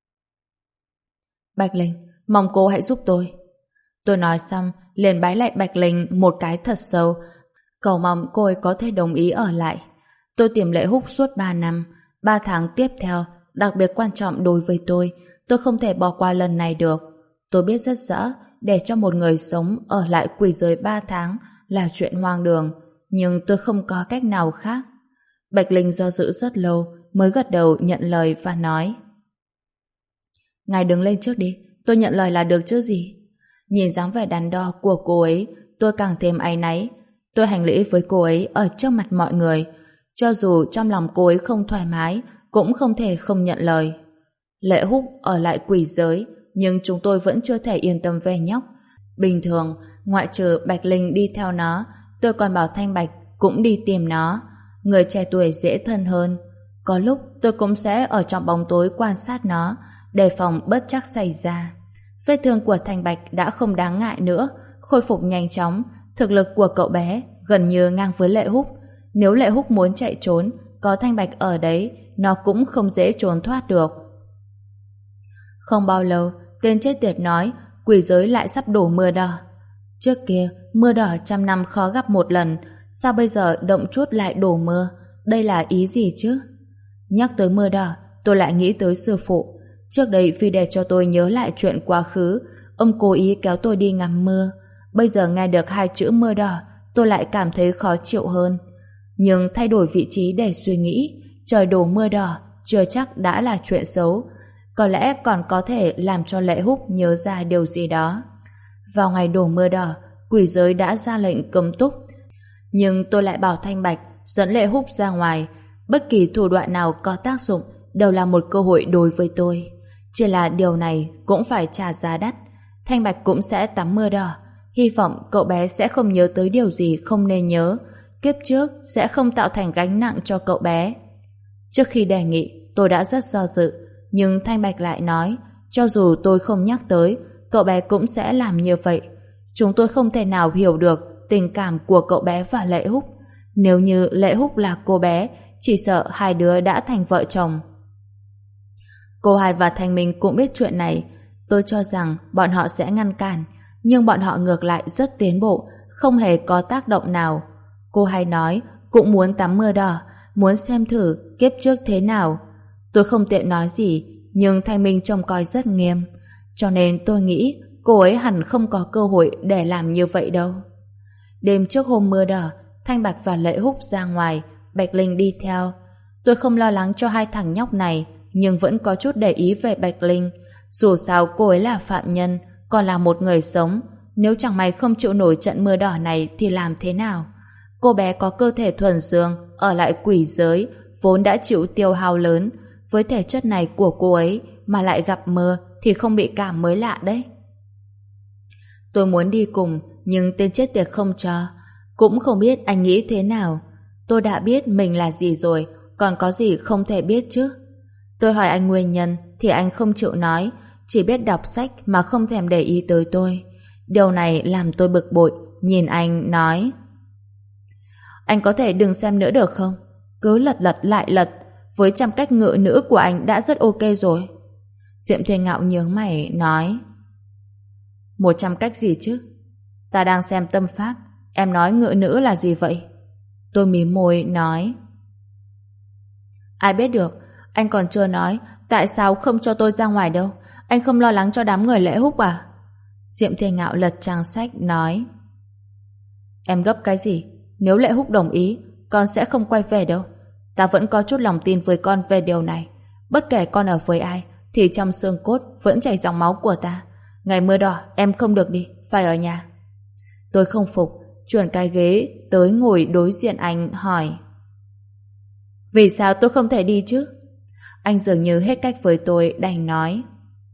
Bạch Linh, mong cô hãy giúp tôi. Tôi nói xong, liền bái lại Bạch Linh một cái thật sâu, cầu mong cô ấy có thể đồng ý ở lại. Tôi tìm Lệ Húc suốt ba năm, ba tháng tiếp theo, đặc biệt quan trọng đối với tôi, tôi không thể bỏ qua lần này được. Tôi biết rất rõ, để cho một người sống ở lại quỷ giới ba tháng là chuyện hoang đường, nhưng tôi không có cách nào khác. Bạch Linh do dự rất lâu, mới gật đầu nhận lời và nói: Ngài đứng lên trước đi, tôi nhận lời là được chứ gì. Nhìn dáng vẻ đắn đo của cô ấy, tôi càng thêm áy náy. Tôi hành lễ với cô ấy ở trước mặt mọi người. Cho dù trong lòng cô ấy không thoải mái, cũng không thể không nhận lời. Lệ Húc ở lại quỷ giới, nhưng chúng tôi vẫn chưa thể yên tâm về nhóc. Bình thường, ngoại trừ Bạch Linh đi theo nó, tôi còn bảo Thanh Bạch cũng đi tìm nó. Người trẻ tuổi dễ thân hơn. Có lúc tôi cũng sẽ ở trong bóng tối quan sát nó, đề phòng bất trắc xảy ra. Vết thương của Thanh Bạch đã không đáng ngại nữa, khôi phục nhanh chóng. Thực lực của cậu bé gần như ngang với Lệ Húc. Nếu Lệ Húc muốn chạy trốn, có Thanh Bạch ở đấy, nó cũng không dễ trốn thoát được. Không bao lâu, tên chết tiệt nói quỷ giới lại sắp đổ mưa đỏ. Trước kia, mưa đỏ trăm năm khó gặp một lần, sao bây giờ động chút lại đổ mưa? Đây là ý gì chứ? Nhắc tới mưa đỏ, tôi lại nghĩ tới sư phụ. Trước đây vì để cho tôi nhớ lại chuyện quá khứ, ông cố ý kéo tôi đi ngắm mưa. Bây giờ nghe được hai chữ mưa đỏ, tôi lại cảm thấy khó chịu hơn. Nhưng thay đổi vị trí để suy nghĩ, trời đổ mưa đỏ chưa chắc đã là chuyện xấu. Có lẽ còn có thể làm cho Lệ Húc nhớ ra điều gì đó. Vào ngày đổ mưa đỏ, quỷ giới đã ra lệnh cấm túc. Nhưng tôi lại bảo Thanh Bạch dẫn Lệ Húc ra ngoài. Bất kỳ thủ đoạn nào có tác dụng đều là một cơ hội đối với tôi. Chỉ là điều này cũng phải trả giá đắt. Thanh Bạch cũng sẽ tắm mưa đỏ. Hy vọng cậu bé sẽ không nhớ tới điều gì không nên nhớ. Kiếp trước sẽ không tạo thành gánh nặng cho cậu bé. Trước khi đề nghị, tôi đã rất do dự. Nhưng Thanh Bạch lại nói, cho dù tôi không nhắc tới, cậu bé cũng sẽ làm như vậy. Chúng tôi không thể nào hiểu được tình cảm của cậu bé và Lệ Húc. Nếu như Lệ Húc là cô bé, chỉ sợ hai đứa đã thành vợ chồng. Cô Hai và Thanh Minh cũng biết chuyện này. Tôi cho rằng bọn họ sẽ ngăn cản, nhưng bọn họ ngược lại rất tiến bộ, không hề có tác động nào. Cô Hai nói cũng muốn tắm mưa đỏ, muốn xem thử kiếp trước thế nào. Tôi không tiện nói gì, nhưng Thanh Minh trông coi rất nghiêm, cho nên tôi nghĩ cô ấy hẳn không có cơ hội để làm như vậy đâu. Đêm trước hôm mưa đỏ, Thanh Bạch và Lệ Húc ra ngoài, Bạch Linh đi theo. Tôi không lo lắng cho hai thằng nhóc này, nhưng vẫn có chút để ý về Bạch Linh. Dù sao cô ấy là phạm nhân, còn là một người sống. Nếu chẳng may không chịu nổi trận mưa đỏ này thì làm thế nào? Cô bé có cơ thể thuần dương, ở lại quỷ giới, vốn đã chịu tiêu hao lớn. Với thể chất này của cô ấy mà lại gặp mưa thì không bị cảm mới lạ đấy. Tôi muốn đi cùng, nhưng tên chết tiệt không cho. Cũng không biết anh nghĩ thế nào. Tôi đã biết mình là gì rồi, còn có gì không thể biết chứ? Tôi hỏi anh nguyên nhân thì anh không chịu nói, chỉ biết đọc sách mà không thèm để ý tới tôi. Điều này làm tôi bực bội, nhìn anh nói: Anh có thể đừng xem nữa được không? Cứ lật lật lại lật, với trăm cách ngữ nữ của anh đã rất ok rồi. Diệm Thiên Ngạo nhướng mày nói: Một trăm cách gì chứ? Ta đang xem tâm pháp, em nói ngữ nữ là gì vậy? Tôi mím môi nói: Ai biết được, anh còn chưa nói tại sao không cho tôi ra ngoài đâu. Anh không lo lắng cho đám người Lệ Húc à? Diệm Thiên Ngạo lật trang sách nói: Em gấp cái gì? Nếu Lệ Húc đồng ý, con sẽ không quay về đâu. Ta vẫn có chút lòng tin với con về điều này. Bất kể con ở với ai thì trong xương cốt vẫn chảy dòng máu của ta. Ngày mưa đỏ em không được đi, phải ở nhà. Tôi không phục, chuyển cái ghế tới ngồi đối diện anh hỏi: Vì sao tôi không thể đi chứ? Anh dường như hết cách với tôi, đành nói: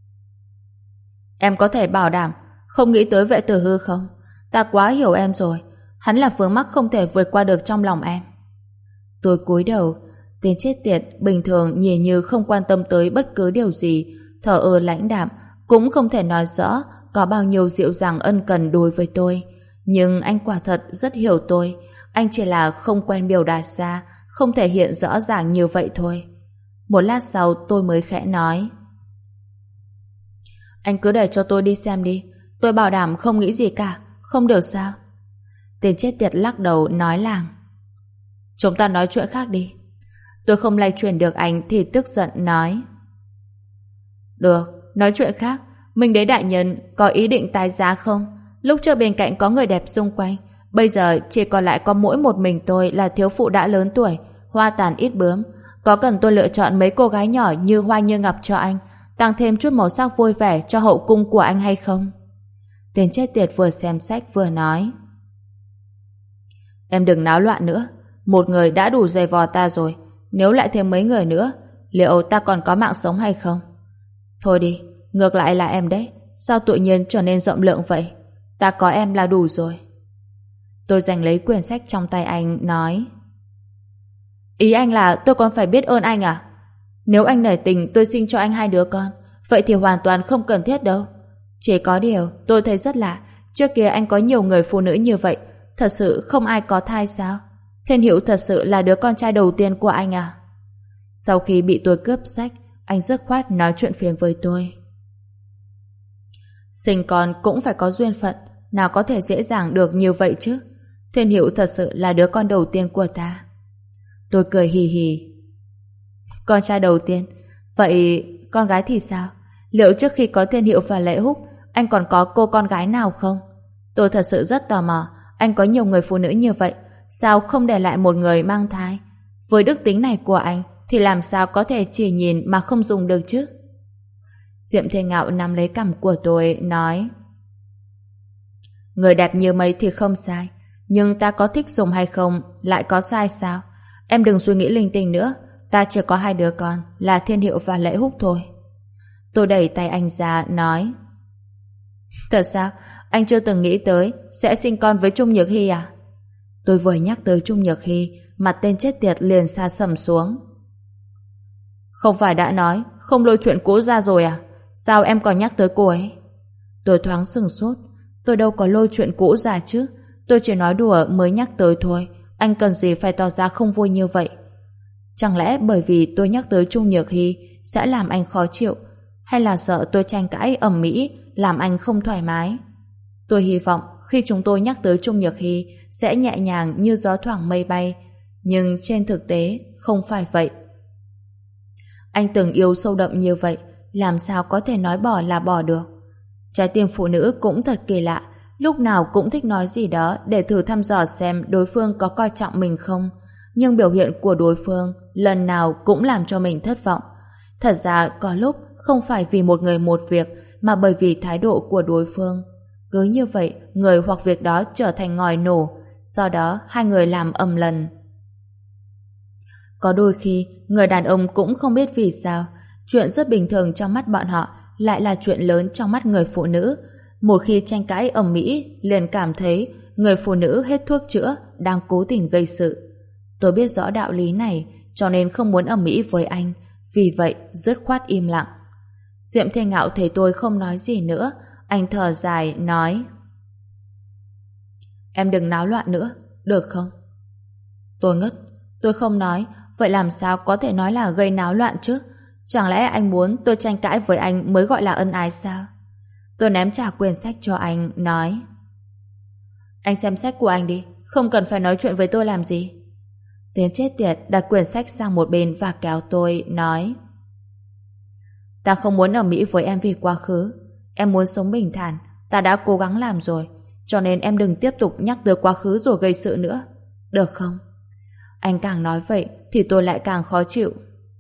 Em có thể bảo đảm không nghĩ tới Vệ Tử Hư không? Ta quá hiểu em rồi. Hắn là vướng mắc không thể vượt qua được trong lòng em. Tôi cúi đầu. Tên chết tiệt bình thường nhìn như không quan tâm tới bất cứ điều gì, thờ ơ lãnh đạm, cũng không thể nói rõ có bao nhiêu dịu dàng ân cần đối với tôi. Nhưng anh quả thật rất hiểu tôi. Anh chỉ là không quen biểu đạt ra, không thể hiện rõ ràng như vậy thôi. Một lát sau tôi mới khẽ nói: Anh cứ để cho tôi đi xem đi. Tôi bảo đảm không nghĩ gì cả. Không được sao? Tên chết tiệt lắc đầu nói làng: Chúng ta nói chuyện khác đi. Tôi không lay chuyển được anh thì tức giận nói: Được, nói chuyện khác. Minh Đế đại nhân có ý định tái giá không? Lúc trước bên cạnh có người đẹp xung quanh, bây giờ chỉ còn lại có mỗi một mình tôi là thiếu phụ đã lớn tuổi, hoa tàn ít bướm. Có cần tôi lựa chọn mấy cô gái nhỏ như Hoa Như Ngọc cho anh, tăng thêm chút màu sắc vui vẻ cho hậu cung của anh hay không? Tên chết tiệt vừa xem sách vừa nói: Em đừng náo loạn nữa. Một người đã đủ dày vò ta rồi. Nếu lại thêm mấy người nữa, liệu ta còn có mạng sống hay không? Thôi đi, ngược lại là em đấy. Sao tự nhiên trở nên rộng lượng vậy? Ta có em là đủ rồi. Tôi giành lấy quyển sách trong tay anh, nói: Ý anh là tôi còn phải biết ơn anh à? Nếu anh nể tình tôi sinh cho anh hai đứa con, vậy thì hoàn toàn không cần thiết đâu. Chỉ có điều tôi thấy rất lạ, trước kia anh có nhiều người phụ nữ như vậy, thật sự không ai có thai sao? Thiên Hữu thật sự là đứa con trai đầu tiên của anh à? Sau khi bị tôi cướp sách, anh dứt khoát nói chuyện phiền với tôi. Sinh con cũng phải có duyên phận, nào có thể dễ dàng được như vậy chứ? Thiên Hữu thật sự là đứa con đầu tiên của ta. Tôi cười hì hì. Con trai đầu tiên? Vậy con gái thì sao? Liệu trước khi có Thiên Hữu và Lệ Húc, anh còn có cô con gái nào không? Tôi thật sự rất tò mò, anh có nhiều người phụ nữ như vậy, sao không để lại một người mang thai? Với đức tính này của anh, thì làm sao có thể chỉ nhìn mà không dùng được chứ? Diệm Thiên Ngạo nắm lấy cằm của tôi, nói: Người đẹp như mây thì không sai, nhưng ta có thích dùng hay không lại có sai sao? Em đừng suy nghĩ linh tinh nữa, ta chỉ có hai đứa con là Thiên Hữu và Lệ Húc thôi. Tôi đẩy tay anh ra, nói: Thật sao? Anh chưa từng nghĩ tới sẽ sinh con với Trung Nhược Hy à? Tôi vừa nhắc tới Trung Nhược Hy, mặt tên chết tiệt liền sa sầm xuống. Không phải đã nói không lôi chuyện cũ ra rồi à? Sao em còn nhắc tới cô ấy? Tôi thoáng sừng sốt. Tôi đâu có lôi chuyện cũ ra chứ, tôi chỉ nói đùa mới nhắc tới thôi. Anh cần gì phải tỏ ra không vui như vậy? Chẳng lẽ bởi vì tôi nhắc tới Trung Nhược Hy sẽ làm anh khó chịu, hay là sợ tôi tranh cãi ầm ĩ làm anh không thoải mái? Tôi hy vọng khi chúng tôi nhắc tới Trung Nhược Hy sẽ nhẹ nhàng như gió thoảng mây bay, nhưng trên thực tế không phải vậy. Anh từng yêu sâu đậm như vậy, làm sao có thể nói bỏ là bỏ được? Trái tim phụ nữ cũng thật kỳ lạ, lúc nào cũng thích nói gì đó để thử thăm dò xem đối phương có coi trọng mình không, nhưng biểu hiện của đối phương lần nào cũng làm cho mình thất vọng. Thật ra có lúc không phải vì một người một việc, mà bởi vì thái độ của đối phương. Cứ như vậy, người hoặc việc đó trở thành ngòi nổ, sau đó hai người làm ầm lần. Có đôi khi, người đàn ông cũng không biết vì sao, chuyện rất bình thường trong mắt bọn họ lại là chuyện lớn trong mắt người phụ nữ. Một khi tranh cãi ầm ĩ, liền cảm thấy người phụ nữ hết thuốc chữa, đang cố tình gây sự. Tôi biết rõ đạo lý này, cho nên không muốn ầm ĩ với anh, vì vậy dứt khoát im lặng. Diệm Thiên Ngạo thấy tôi không nói gì nữa, anh thở dài, nói: Em đừng náo loạn nữa, được không? Tôi ngất, tôi không nói, vậy làm sao có thể nói là gây náo loạn chứ? Chẳng lẽ anh muốn tôi tranh cãi với anh mới gọi là ân ái sao? Tôi ném trả quyển sách cho anh, nói: Anh xem sách của anh đi, không cần phải nói chuyện với tôi làm gì. Tên chết tiệt đặt quyển sách sang một bên và kéo tôi, nói: Ta không muốn ở Mỹ với em vì quá khứ. Em muốn sống bình thản, ta đã cố gắng làm rồi, cho nên em đừng tiếp tục nhắc tới quá khứ rồi gây sự nữa, được không? Anh càng nói vậy thì tôi lại càng khó chịu.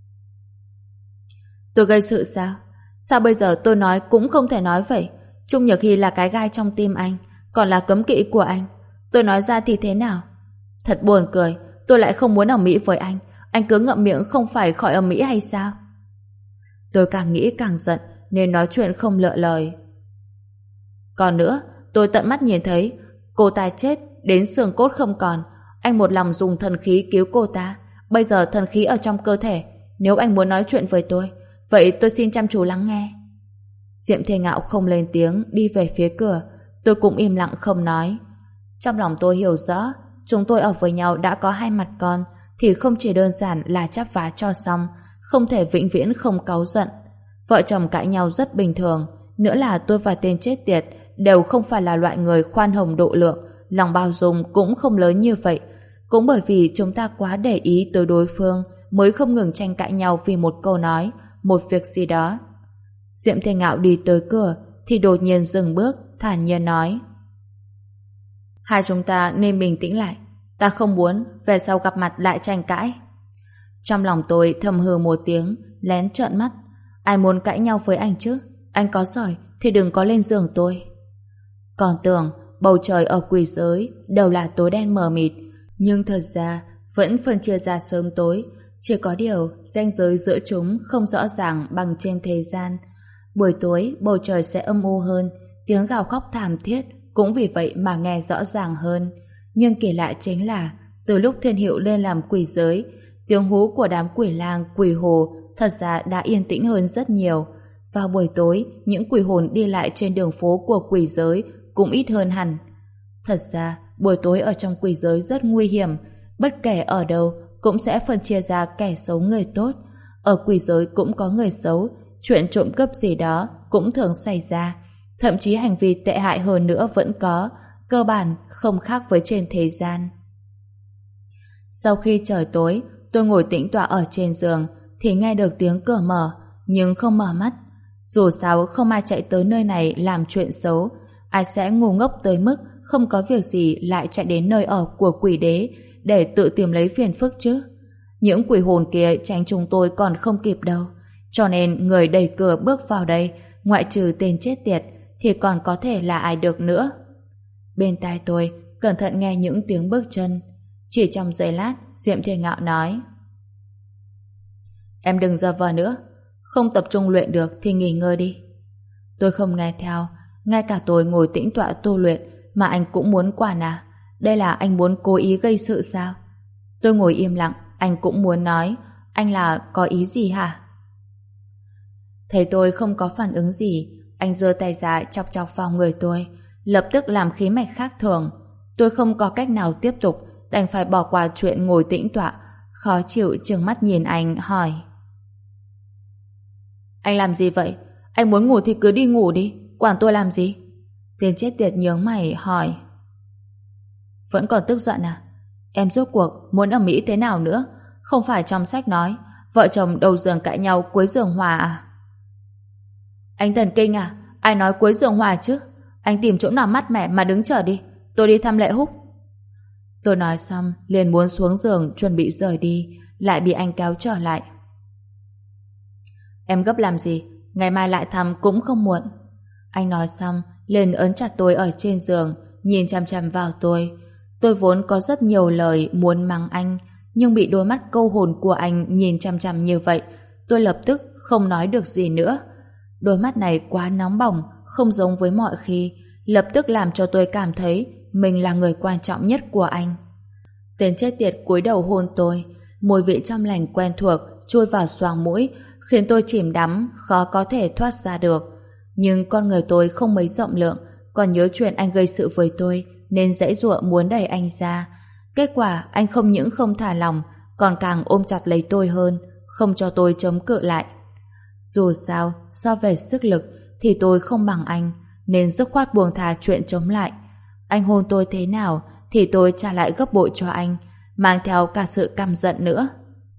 Tôi gây sự sao? Sao bây giờ tôi nói cũng không thể nói vậy? Trung Nhược Hy là cái gai trong tim anh, còn là cấm kỵ của anh. Tôi nói ra thì thế nào? Thật buồn cười, tôi lại không muốn ở Mỹ với anh. Anh cứ ngậm miệng không phải khỏi ở Mỹ hay sao? Tôi càng nghĩ càng giận nên nói chuyện không lựa lời. Còn nữa, tôi tận mắt nhìn thấy cô ta chết đến xương cốt không còn. Anh một lòng dùng thần khí cứu cô ta, bây giờ thần khí ở trong cơ thể. Nếu anh muốn nói chuyện với tôi, vậy tôi xin chăm chú lắng nghe. Diệm Thiên Ngạo không lên tiếng, đi về phía cửa. Tôi cũng im lặng không nói. Trong lòng tôi hiểu rõ, chúng tôi ở với nhau đã có hai mặt con, thì không chỉ đơn giản là chắp vá cho xong, không thể vĩnh viễn không cáu giận. Vợ chồng cãi nhau rất bình thường, nữa là tôi và tên chết tiệt đều không phải là loại người khoan hồng độ lượng, lòng bao dung cũng không lớn như vậy. Cũng bởi vì chúng ta quá để ý tới đối phương mới không ngừng tranh cãi nhau vì một câu nói, một việc gì đó. Diệm Thiên Ngạo đi tới cửa thì đột nhiên dừng bước, thản nhiên nói: Hai chúng ta nên bình tĩnh lại, ta không muốn về sau gặp mặt lại tranh cãi. Trong lòng tôi thầm hừ một tiếng, lén trợn mắt. Ai muốn cãi nhau với anh chứ? Anh có giỏi thì đừng có lên giường tôi. Còn tưởng bầu trời ở quỷ giới đều là tối đen mờ mịt, nhưng thật ra vẫn phân chia ra sớm tối. Chỉ có điều ranh giới giữa chúng không rõ ràng bằng trên thế gian. Buổi tối, bầu trời sẽ âm u hơn, tiếng gào khóc thảm thiết cũng vì vậy mà nghe rõ ràng hơn. Nhưng kỳ lạ chính là, từ lúc Thiên Hiệu lên làm quỷ giới, tiếng hú của đám quỷ lang, quỷ hồ thật ra đã yên tĩnh hơn rất nhiều. Vào buổi tối, những quỷ hồn đi lại trên đường phố của quỷ giới cũng ít hơn hẳn. Thật ra, buổi tối ở trong quỷ giới rất nguy hiểm, bất kể ở đâu cũng sẽ phân chia ra kẻ xấu người tốt. Ở quỷ giới cũng có người xấu, chuyện trộm cắp gì đó cũng thường xảy ra. Thậm chí hành vi tệ hại hơn nữa vẫn có, cơ bản không khác với trên thế gian. Sau khi trời tối, tôi ngồi tĩnh tọa ở trên giường thì nghe được tiếng cửa mở, nhưng không mở mắt. Dù sao không ai chạy tới nơi này làm chuyện xấu, ai sẽ ngu ngốc tới mức không có việc gì lại chạy đến nơi ở của quỷ đế để tự tìm lấy phiền phức chứ. Những quỷ hồn kia tránh chúng tôi còn không kịp đâu, cho nên người đẩy cửa bước vào đây, ngoại trừ tên chết tiệt, thì còn có thể là ai được nữa. Bên tai tôi cẩn thận nghe những tiếng bước chân. Chỉ trong giây lát, Diệm Thiên Ngạo nói: "Em đừng giơ vờ nữa, không tập trung luyện được thì nghỉ ngơi đi." Tôi không nghe theo, ngay cả tôi ngồi tĩnh tọa tu luyện mà anh cũng muốn quản à? Đây là anh muốn cố ý gây sự sao? Tôi ngồi im lặng, anh cũng muốn nói. Anh là có ý gì hả? Thấy tôi không có phản ứng gì, anh giơ tay ra chọc chọc vào người tôi, lập tức làm khí mạch khác thường. Tôi không có cách nào tiếp tục, đành phải bỏ qua chuyện ngồi tĩnh tọa, khó chịu trừng mắt nhìn anh, hỏi: "Anh làm gì vậy? Anh muốn ngủ thì cứ đi ngủ đi, quản tôi làm gì?" Tên chết tiệt nhướng mày hỏi: "Vẫn còn tức giận à? Em rốt cuộc muốn ầm ĩ thế nào nữa? Không phải trong sách nói vợ chồng đầu giường cãi nhau cuối giường hòa à?" "Anh thần kinh à? Ai nói cuối giường hòa chứ? Anh tìm chỗ nào mát mẻ mà đứng chờ đi, tôi đi thăm Lệ Húc." Tôi nói xong liền muốn xuống giường chuẩn bị rời đi, lại bị anh kéo trở lại. "Em gấp làm gì? Ngày mai lại thăm cũng không muộn." Anh nói xong liền ấn chặt tôi ở trên giường, nhìn chằm chằm vào tôi. Tôi vốn có rất nhiều lời muốn mắng anh, nhưng bị đôi mắt câu hồn của anh nhìn chằm chằm như vậy, tôi lập tức không nói được gì nữa. Đôi mắt này quá nóng bỏng, không giống với mọi khi, lập tức làm cho tôi cảm thấy mình là người quan trọng nhất của anh. Tên chết tiệt cúi đầu hôn tôi, mùi vị trong lành quen thuộc chui vào xoang mũi, khiến tôi chìm đắm, khó có thể thoát ra được. Nhưng con người tôi không mấy rộng lượng, còn nhớ chuyện anh gây sự với tôi, nên giãy giụa muốn đẩy anh ra. Kết quả anh không những không thả lòng, còn càng ôm chặt lấy tôi hơn, không cho tôi chống cự lại. Dù sao, so về sức lực thì tôi không bằng anh, nên dứt khoát buông thà chuyện chống lại. Anh hôn tôi thế nào thì tôi trả lại gấp bội cho anh, mang theo cả sự căm giận nữa.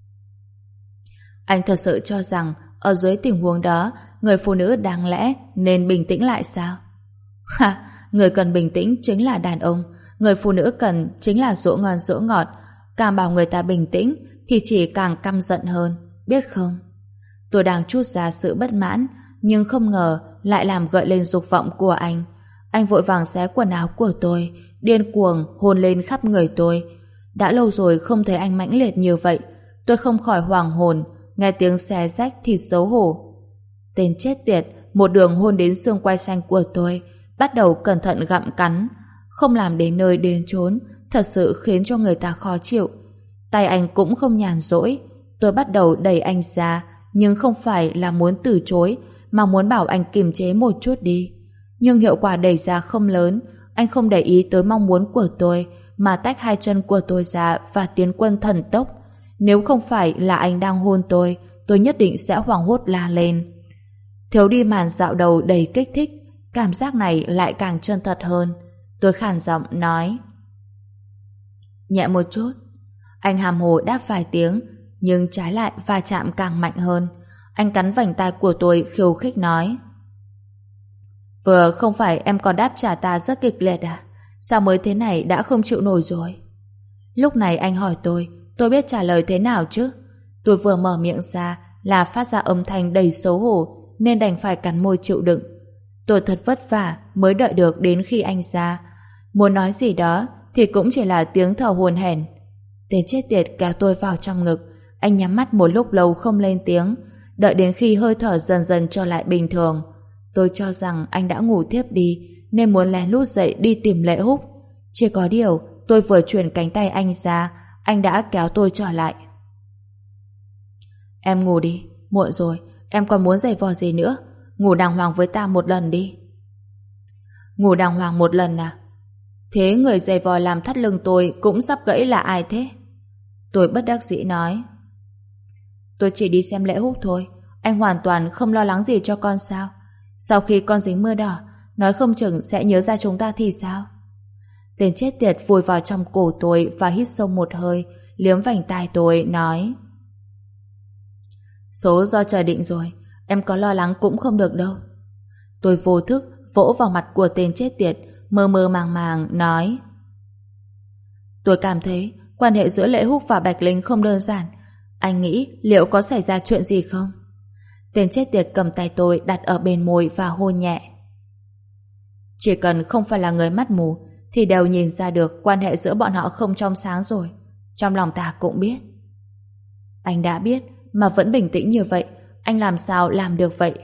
Anh thật sự cho rằng ở dưới tình huống đó, người phụ nữ đáng lẽ nên bình tĩnh lại sao? Ha, người cần bình tĩnh chính là đàn ông, người phụ nữ cần chính là dỗ ngon dỗ ngọt. Càng bảo người ta bình tĩnh thì chỉ càng căm giận hơn, biết không? Tôi đang trút ra sự bất mãn, nhưng không ngờ lại làm gợi lên dục vọng của anh. Anh vội vàng xé quần áo của tôi, điên cuồng hôn lên khắp người tôi. Đã lâu rồi không thấy anh mãnh liệt như vậy, tôi không khỏi hoàng hồn, nghe tiếng xé rách thì xấu hổ. Tên chết tiệt một đường hôn đến xương quai xanh của tôi, bắt đầu cẩn thận gặm cắn, không làm đến nơi đến chốn, thật sự khiến cho người ta khó chịu. Tay anh cũng không nhàn rỗi, tôi bắt đầu đẩy anh ra, nhưng không phải là muốn từ chối, mà muốn bảo anh kiềm chế một chút đi. Nhưng hiệu quả đẩy ra không lớn, anh không để ý tới mong muốn của tôi, mà tách hai chân của tôi ra và tiến quân thần tốc. Nếu không phải là anh đang hôn tôi, tôi nhất định sẽ hoảng hốt la lên. Thiếu đi màn dạo đầu đầy kích thích, cảm giác này lại càng chân thật hơn. Tôi khàn giọng nói: "Nhẹ một chút." Anh hàm hồ đáp vài tiếng, nhưng trái lại va chạm càng mạnh hơn. Anh cắn vành tai của tôi khiêu khích nói: "Vừa không phải em còn đáp trả ta rất kịch liệt à? Sao mới thế này đã không chịu nổi rồi?" Lúc này anh hỏi tôi, tôi biết trả lời thế nào chứ? Tôi vừa mở miệng ra là phát ra âm thanh đầy xấu hổ, nên đành phải cắn môi chịu đựng. Tôi thật vất vả mới đợi được đến khi anh ra. Muốn nói gì đó thì cũng chỉ là tiếng thở hổn hển. Tên chết tiệt kéo tôi vào trong ngực. Anh nhắm mắt một lúc lâu không lên tiếng. Đợi đến khi hơi thở dần dần trở lại bình thường, tôi cho rằng anh đã ngủ thiếp đi nên muốn lén lút dậy đi tìm Lệ Húc. Chỉ có điều tôi vừa chuyển cánh tay anh ra, anh đã kéo tôi trở lại. Em ngủ đi, muộn rồi, em còn muốn giày vò gì nữa? Ngủ đàng hoàng với ta một lần đi. Ngủ đàng hoàng một lần à? Thế người giày vò làm thắt lưng tôi cũng sắp gãy là ai thế? Tôi bất đắc dĩ nói. Tôi chỉ đi xem Lễ Húc thôi, anh hoàn toàn không lo lắng gì cho con sao? Sau khi con dính mưa đỏ, nói không chừng sẽ nhớ ra chúng ta thì sao? Tên chết tiệt vùi vào trong cổ tôi và hít sâu một hơi, liếm vành tai tôi, nói: Số do trời định rồi, em có lo lắng cũng không được đâu. Tôi vô thức vỗ vào mặt của tên chết tiệt, mơ mơ màng màng nói: Tôi cảm thấy quan hệ giữa Lễ Húc và Bạch Linh không đơn giản. Anh nghĩ liệu có xảy ra chuyện gì không? Tên chết tiệt cầm tay tôi đặt ở bên môi và hôn nhẹ. Chỉ cần không phải là người mắt mù thì đều nhìn ra được quan hệ giữa bọn họ không trong sáng rồi. Trong lòng ta cũng biết. Anh đã biết mà vẫn bình tĩnh như vậy, anh làm sao làm được vậy?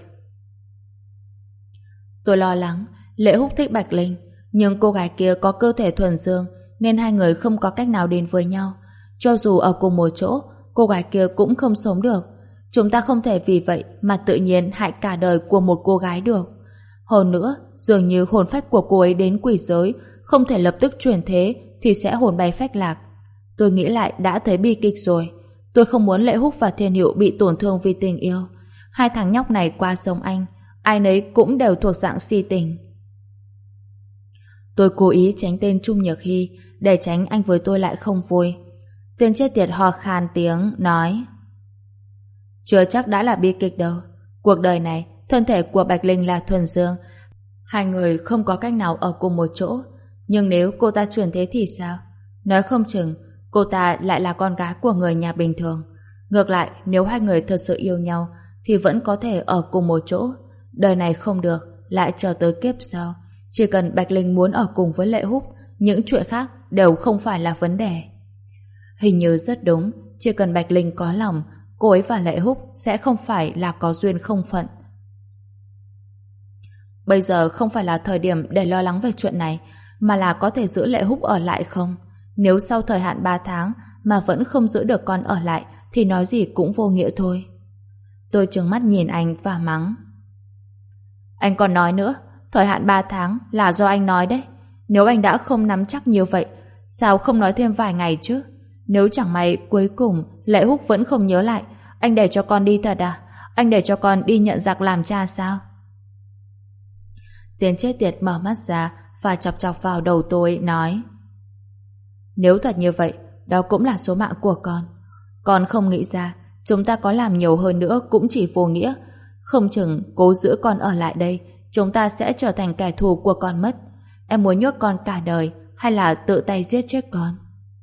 Tôi lo lắng Lễ Húc thích Bạch Linh, nhưng cô gái kia có cơ thể thuần dương nên hai người không có cách nào đến với nhau. Cho dù ở cùng một chỗ, cô gái kia cũng không sống được. Chúng ta không thể vì vậy mà tự nhiên hại cả đời của một cô gái được. Hơn nữa, dường như hồn phách của cô ấy đến quỷ giới không thể lập tức chuyển thế thì sẽ hồn bay phách lạc. Tôi nghĩ lại đã thấy bi kịch rồi. Tôi không muốn Lễ Húc và Thiên Hiệu bị tổn thương vì tình yêu. Hai thằng nhóc này qua giống anh, ai nấy cũng đều thuộc dạng si tình. Tôi cố ý tránh tên Trung Nhược Hy để tránh anh với tôi lại không vui. Tên chết tiệt ho khan tiếng nói: Chưa chắc đã là bi kịch đâu. Cuộc đời này thân thể của Bạch Linh là thuần dương, hai người không có cách nào ở cùng một chỗ. Nhưng nếu cô ta chuyển thế thì sao? Nói không chừng cô ta lại là con gái của người nhà bình thường. Ngược lại, nếu hai người thật sự yêu nhau thì vẫn có thể ở cùng một chỗ. Đời này không được, lại chờ tới kiếp sau. Chỉ cần Bạch Linh muốn ở cùng với Lễ Húc, những chuyện khác đều không phải là vấn đề. Hình như rất đúng, chỉ cần Bạch Linh có lòng, cô ấy và Lễ Húc sẽ không phải là có duyên không phận. Bây giờ không phải là thời điểm để lo lắng về chuyện này, mà là có thể giữ Lễ Húc ở lại không? Nếu sau thời hạn ba tháng mà vẫn không giữ được con ở lại thì nói gì cũng vô nghĩa thôi. Tôi trừng mắt nhìn anh và mắng: Anh còn nói nữa, thời hạn ba tháng là do anh nói đấy. Nếu anh đã không nắm chắc như vậy, sao không nói thêm vài ngày chứ? Nếu chẳng may cuối cùng Lễ Húc vẫn không nhớ lại, anh để cho con đi thật à? Anh để cho con đi nhận giặc làm cha sao? Tên chết tiệt mở mắt ra và chọc chọc vào đầu tôi, nói: Nếu thật như vậy, đó cũng là số mạng của con. Con không nghĩ ra chúng ta có làm nhiều hơn nữa cũng chỉ vô nghĩa. Không chừng cố giữ con ở lại đây, chúng ta sẽ trở thành kẻ thù của con mất. Em muốn nhốt con cả đời hay là tự tay giết chết con?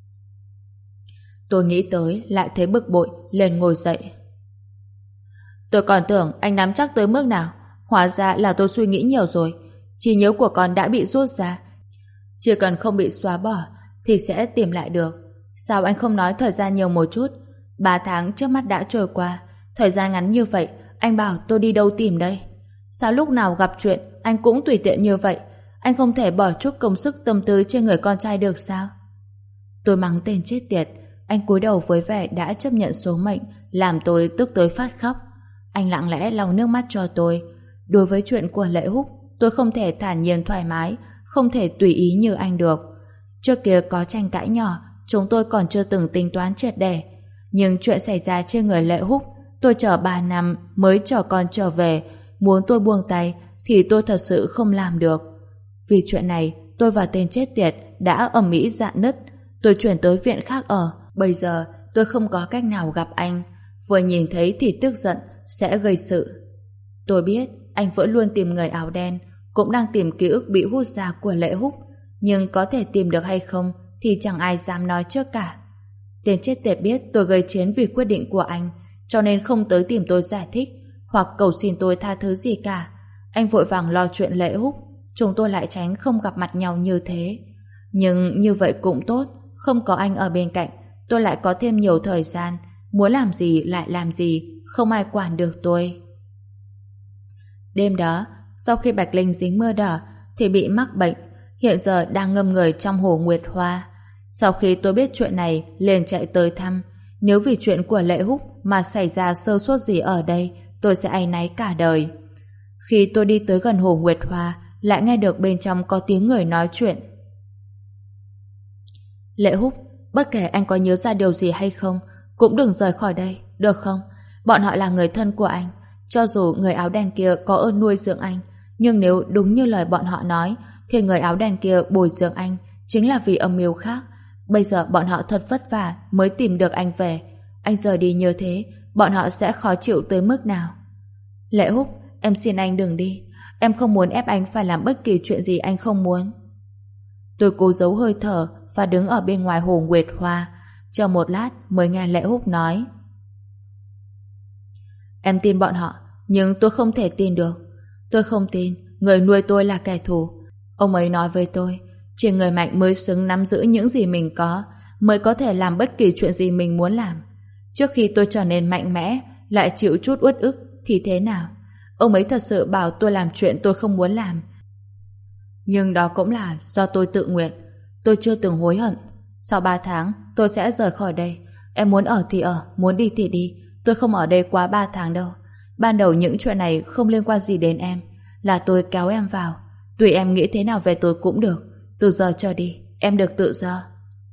Tôi nghĩ tới lại thấy bực bội, liền ngồi dậy. Tôi còn tưởng anh nắm chắc tới mức nào, hóa ra là tôi suy nghĩ nhiều rồi. Trí nhớ của con đã bị rút ra, chỉ cần không bị xóa bỏ thì sẽ tìm lại được. Sao anh không nói thời gian nhiều một chút? Ba tháng trước mắt đã trôi qua, thời gian ngắn như vậy, anh bảo tôi đi đâu tìm đây? Sao lúc nào gặp chuyện anh cũng tùy tiện như vậy? Anh không thể bỏ chút công sức tâm tư trên người con trai được sao? Tôi mắng tên chết tiệt. Anh cúi đầu với vẻ đã chấp nhận số mệnh, làm tôi tức tới phát khóc. Anh lặng lẽ lau nước mắt cho tôi. Đối với chuyện của Lễ Húc, tôi không thể thản nhiên thoải mái, không thể tùy ý như anh được. Trước kia có tranh cãi nhỏ, chúng tôi còn chưa từng tính toán triệt để. Nhưng chuyện xảy ra trên người Lễ Húc, tôi chờ ba năm mới chờ con trở về. Muốn tôi buông tay thì tôi thật sự không làm được. Vì chuyện này, tôi và tên chết tiệt đã ầm ĩ rạn nứt. Tôi chuyển tới viện khác ở. Bây giờ tôi không có cách nào gặp anh. Vừa nhìn thấy thì tức giận, sẽ gây sự. Tôi biết anh vẫn luôn tìm người áo đen, cũng đang tìm ký ức bị hút ra của Lễ Húc, nhưng có thể tìm được hay không thì chẳng ai dám nói trước cả. Tên chết tiệt biết tôi gây chiến vì quyết định của anh, cho nên không tới tìm tôi giải thích hoặc cầu xin tôi tha thứ gì cả. Anh vội vàng lo chuyện Lễ Húc, chúng tôi lại tránh không gặp mặt nhau như thế. Nhưng như vậy cũng tốt, không có anh ở bên cạnh, tôi lại có thêm nhiều thời gian, muốn làm gì lại làm gì, không ai quản được tôi. Đêm đó, sau khi Bạch Linh dính mưa đỏ thì bị mắc bệnh, hiện giờ đang ngâm người trong hồ Nguyệt Hoa. Sau khi tôi biết chuyện này, liền chạy tới thăm. Nếu vì chuyện của Lệ Húc mà xảy ra sơ suất gì ở đây, tôi sẽ áy náy cả đời. Khi tôi đi tới gần hồ Nguyệt Hoa, lại nghe được bên trong có tiếng người nói chuyện. Lệ Húc, bất kể anh có nhớ ra điều gì hay không, cũng đừng rời khỏi đây, được không? Bọn họ là người thân của anh. Cho dù người áo đen kia có ơn nuôi dưỡng anh, nhưng nếu đúng như lời bọn họ nói, thì người áo đen kia bồi dưỡng anh chính là vì âm mưu khác. Bây giờ bọn họ thật vất vả mới tìm được anh về. Anh rời đi như thế, bọn họ sẽ khó chịu tới mức nào? Lệ Húc, em xin anh đừng đi. Em không muốn ép anh phải làm bất kỳ chuyện gì anh không muốn. Tôi cố giấu hơi thở và đứng ở bên ngoài hồ Nguyệt Hoa, chờ một lát mới nghe Lệ Húc nói. Em tin bọn họ, nhưng tôi không thể tin được. Tôi không tin người nuôi tôi là kẻ thù. Ông ấy nói với tôi, chỉ người mạnh mới xứng nắm giữ những gì mình có, mới có thể làm bất kỳ chuyện gì mình muốn làm. Trước khi tôi trở nên mạnh mẽ, lại chịu chút uất ức, thì thế nào? Ông ấy thật sự bảo tôi làm chuyện tôi không muốn làm. Nhưng đó cũng là do tôi tự nguyện. Tôi chưa từng hối hận. Sau ba tháng, tôi sẽ rời khỏi đây. Em muốn ở thì ở, muốn đi thì đi. Tôi không ở đây quá ba tháng đâu. Ban đầu những chuyện này không liên quan gì đến em. Là tôi kéo em vào. Tùy em nghĩ thế nào về tôi cũng được. Từ giờ trở đi, em được tự do.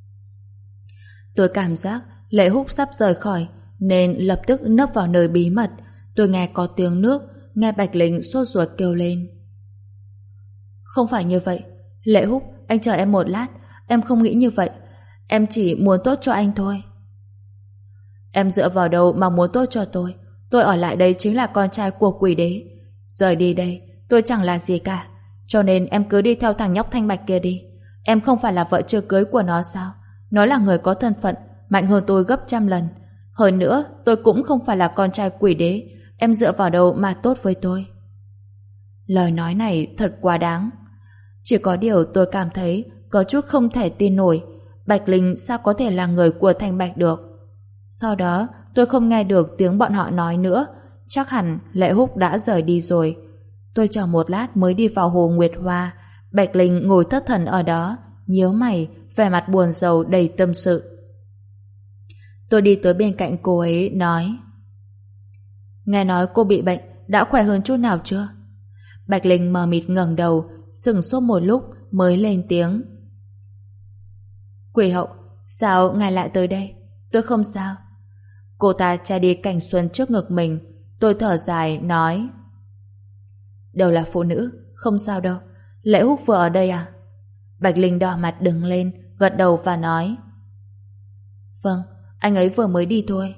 Tôi cảm giác Lệ Húc sắp rời khỏi, nên lập tức nấp vào nơi bí mật. Tôi nghe có tiếng nước, nghe Bạch Linh sốt ruột kêu lên. Không phải như vậy. Lệ Húc, anh chờ em một lát. Em không nghĩ như vậy. Em chỉ muốn tốt cho anh thôi. Em dựa vào đâu mà muốn tốt cho tôi? Tôi ở lại đây chính là con trai của quỷ đế. Rời đi đây, tôi chẳng là gì cả. Cho nên em cứ đi theo thằng nhóc Thanh Bạch kia đi. Em không phải là vợ chưa cưới của nó sao? Nó là người có thân phận, mạnh hơn tôi gấp trăm lần. Hơn nữa, tôi cũng không phải là con trai quỷ đế. Em dựa vào đâu mà tốt với tôi? Lời nói này thật quá đáng. Chỉ có điều tôi cảm thấy có chút không thể tin nổi. Bạch Linh sao có thể là người của Thanh Bạch được? Sau đó tôi không nghe được tiếng bọn họ nói nữa. Chắc hẳn Lệ Húc đã rời đi rồi. Tôi chờ một lát mới đi vào hồ Nguyệt Hoa. Bạch Linh ngồi thất thần ở đó, nhíu mày, vẻ mặt buồn rầu đầy tâm sự. Tôi đi tới bên cạnh cô ấy nói: Nghe nói cô bị bệnh, đã khỏe hơn chút nào chưa? Bạch Linh mờ mịt ngẩng đầu, sững sốt một lúc mới lên tiếng: Quỷ hậu, sao ngài lại tới đây? Tôi không sao. Cô ta che đi cảnh xuân trước ngực mình. Tôi thở dài nói: Đều là phụ nữ, không sao đâu. Lệ Húc vừa ở đây à? Bạch Linh đỏ mặt đứng lên, gật đầu và nói: Vâng, anh ấy vừa mới đi thôi.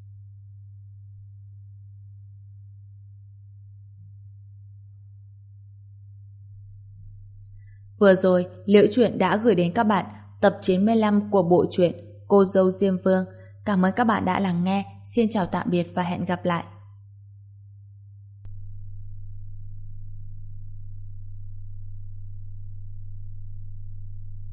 Vừa rồi, Liễu Chuyện đã gửi đến các bạn tập chín mươi lăm của bộ truyện Cô dâu Diêm Vương. Cảm ơn các bạn đã lắng nghe. Xin chào tạm biệt và hẹn gặp lại.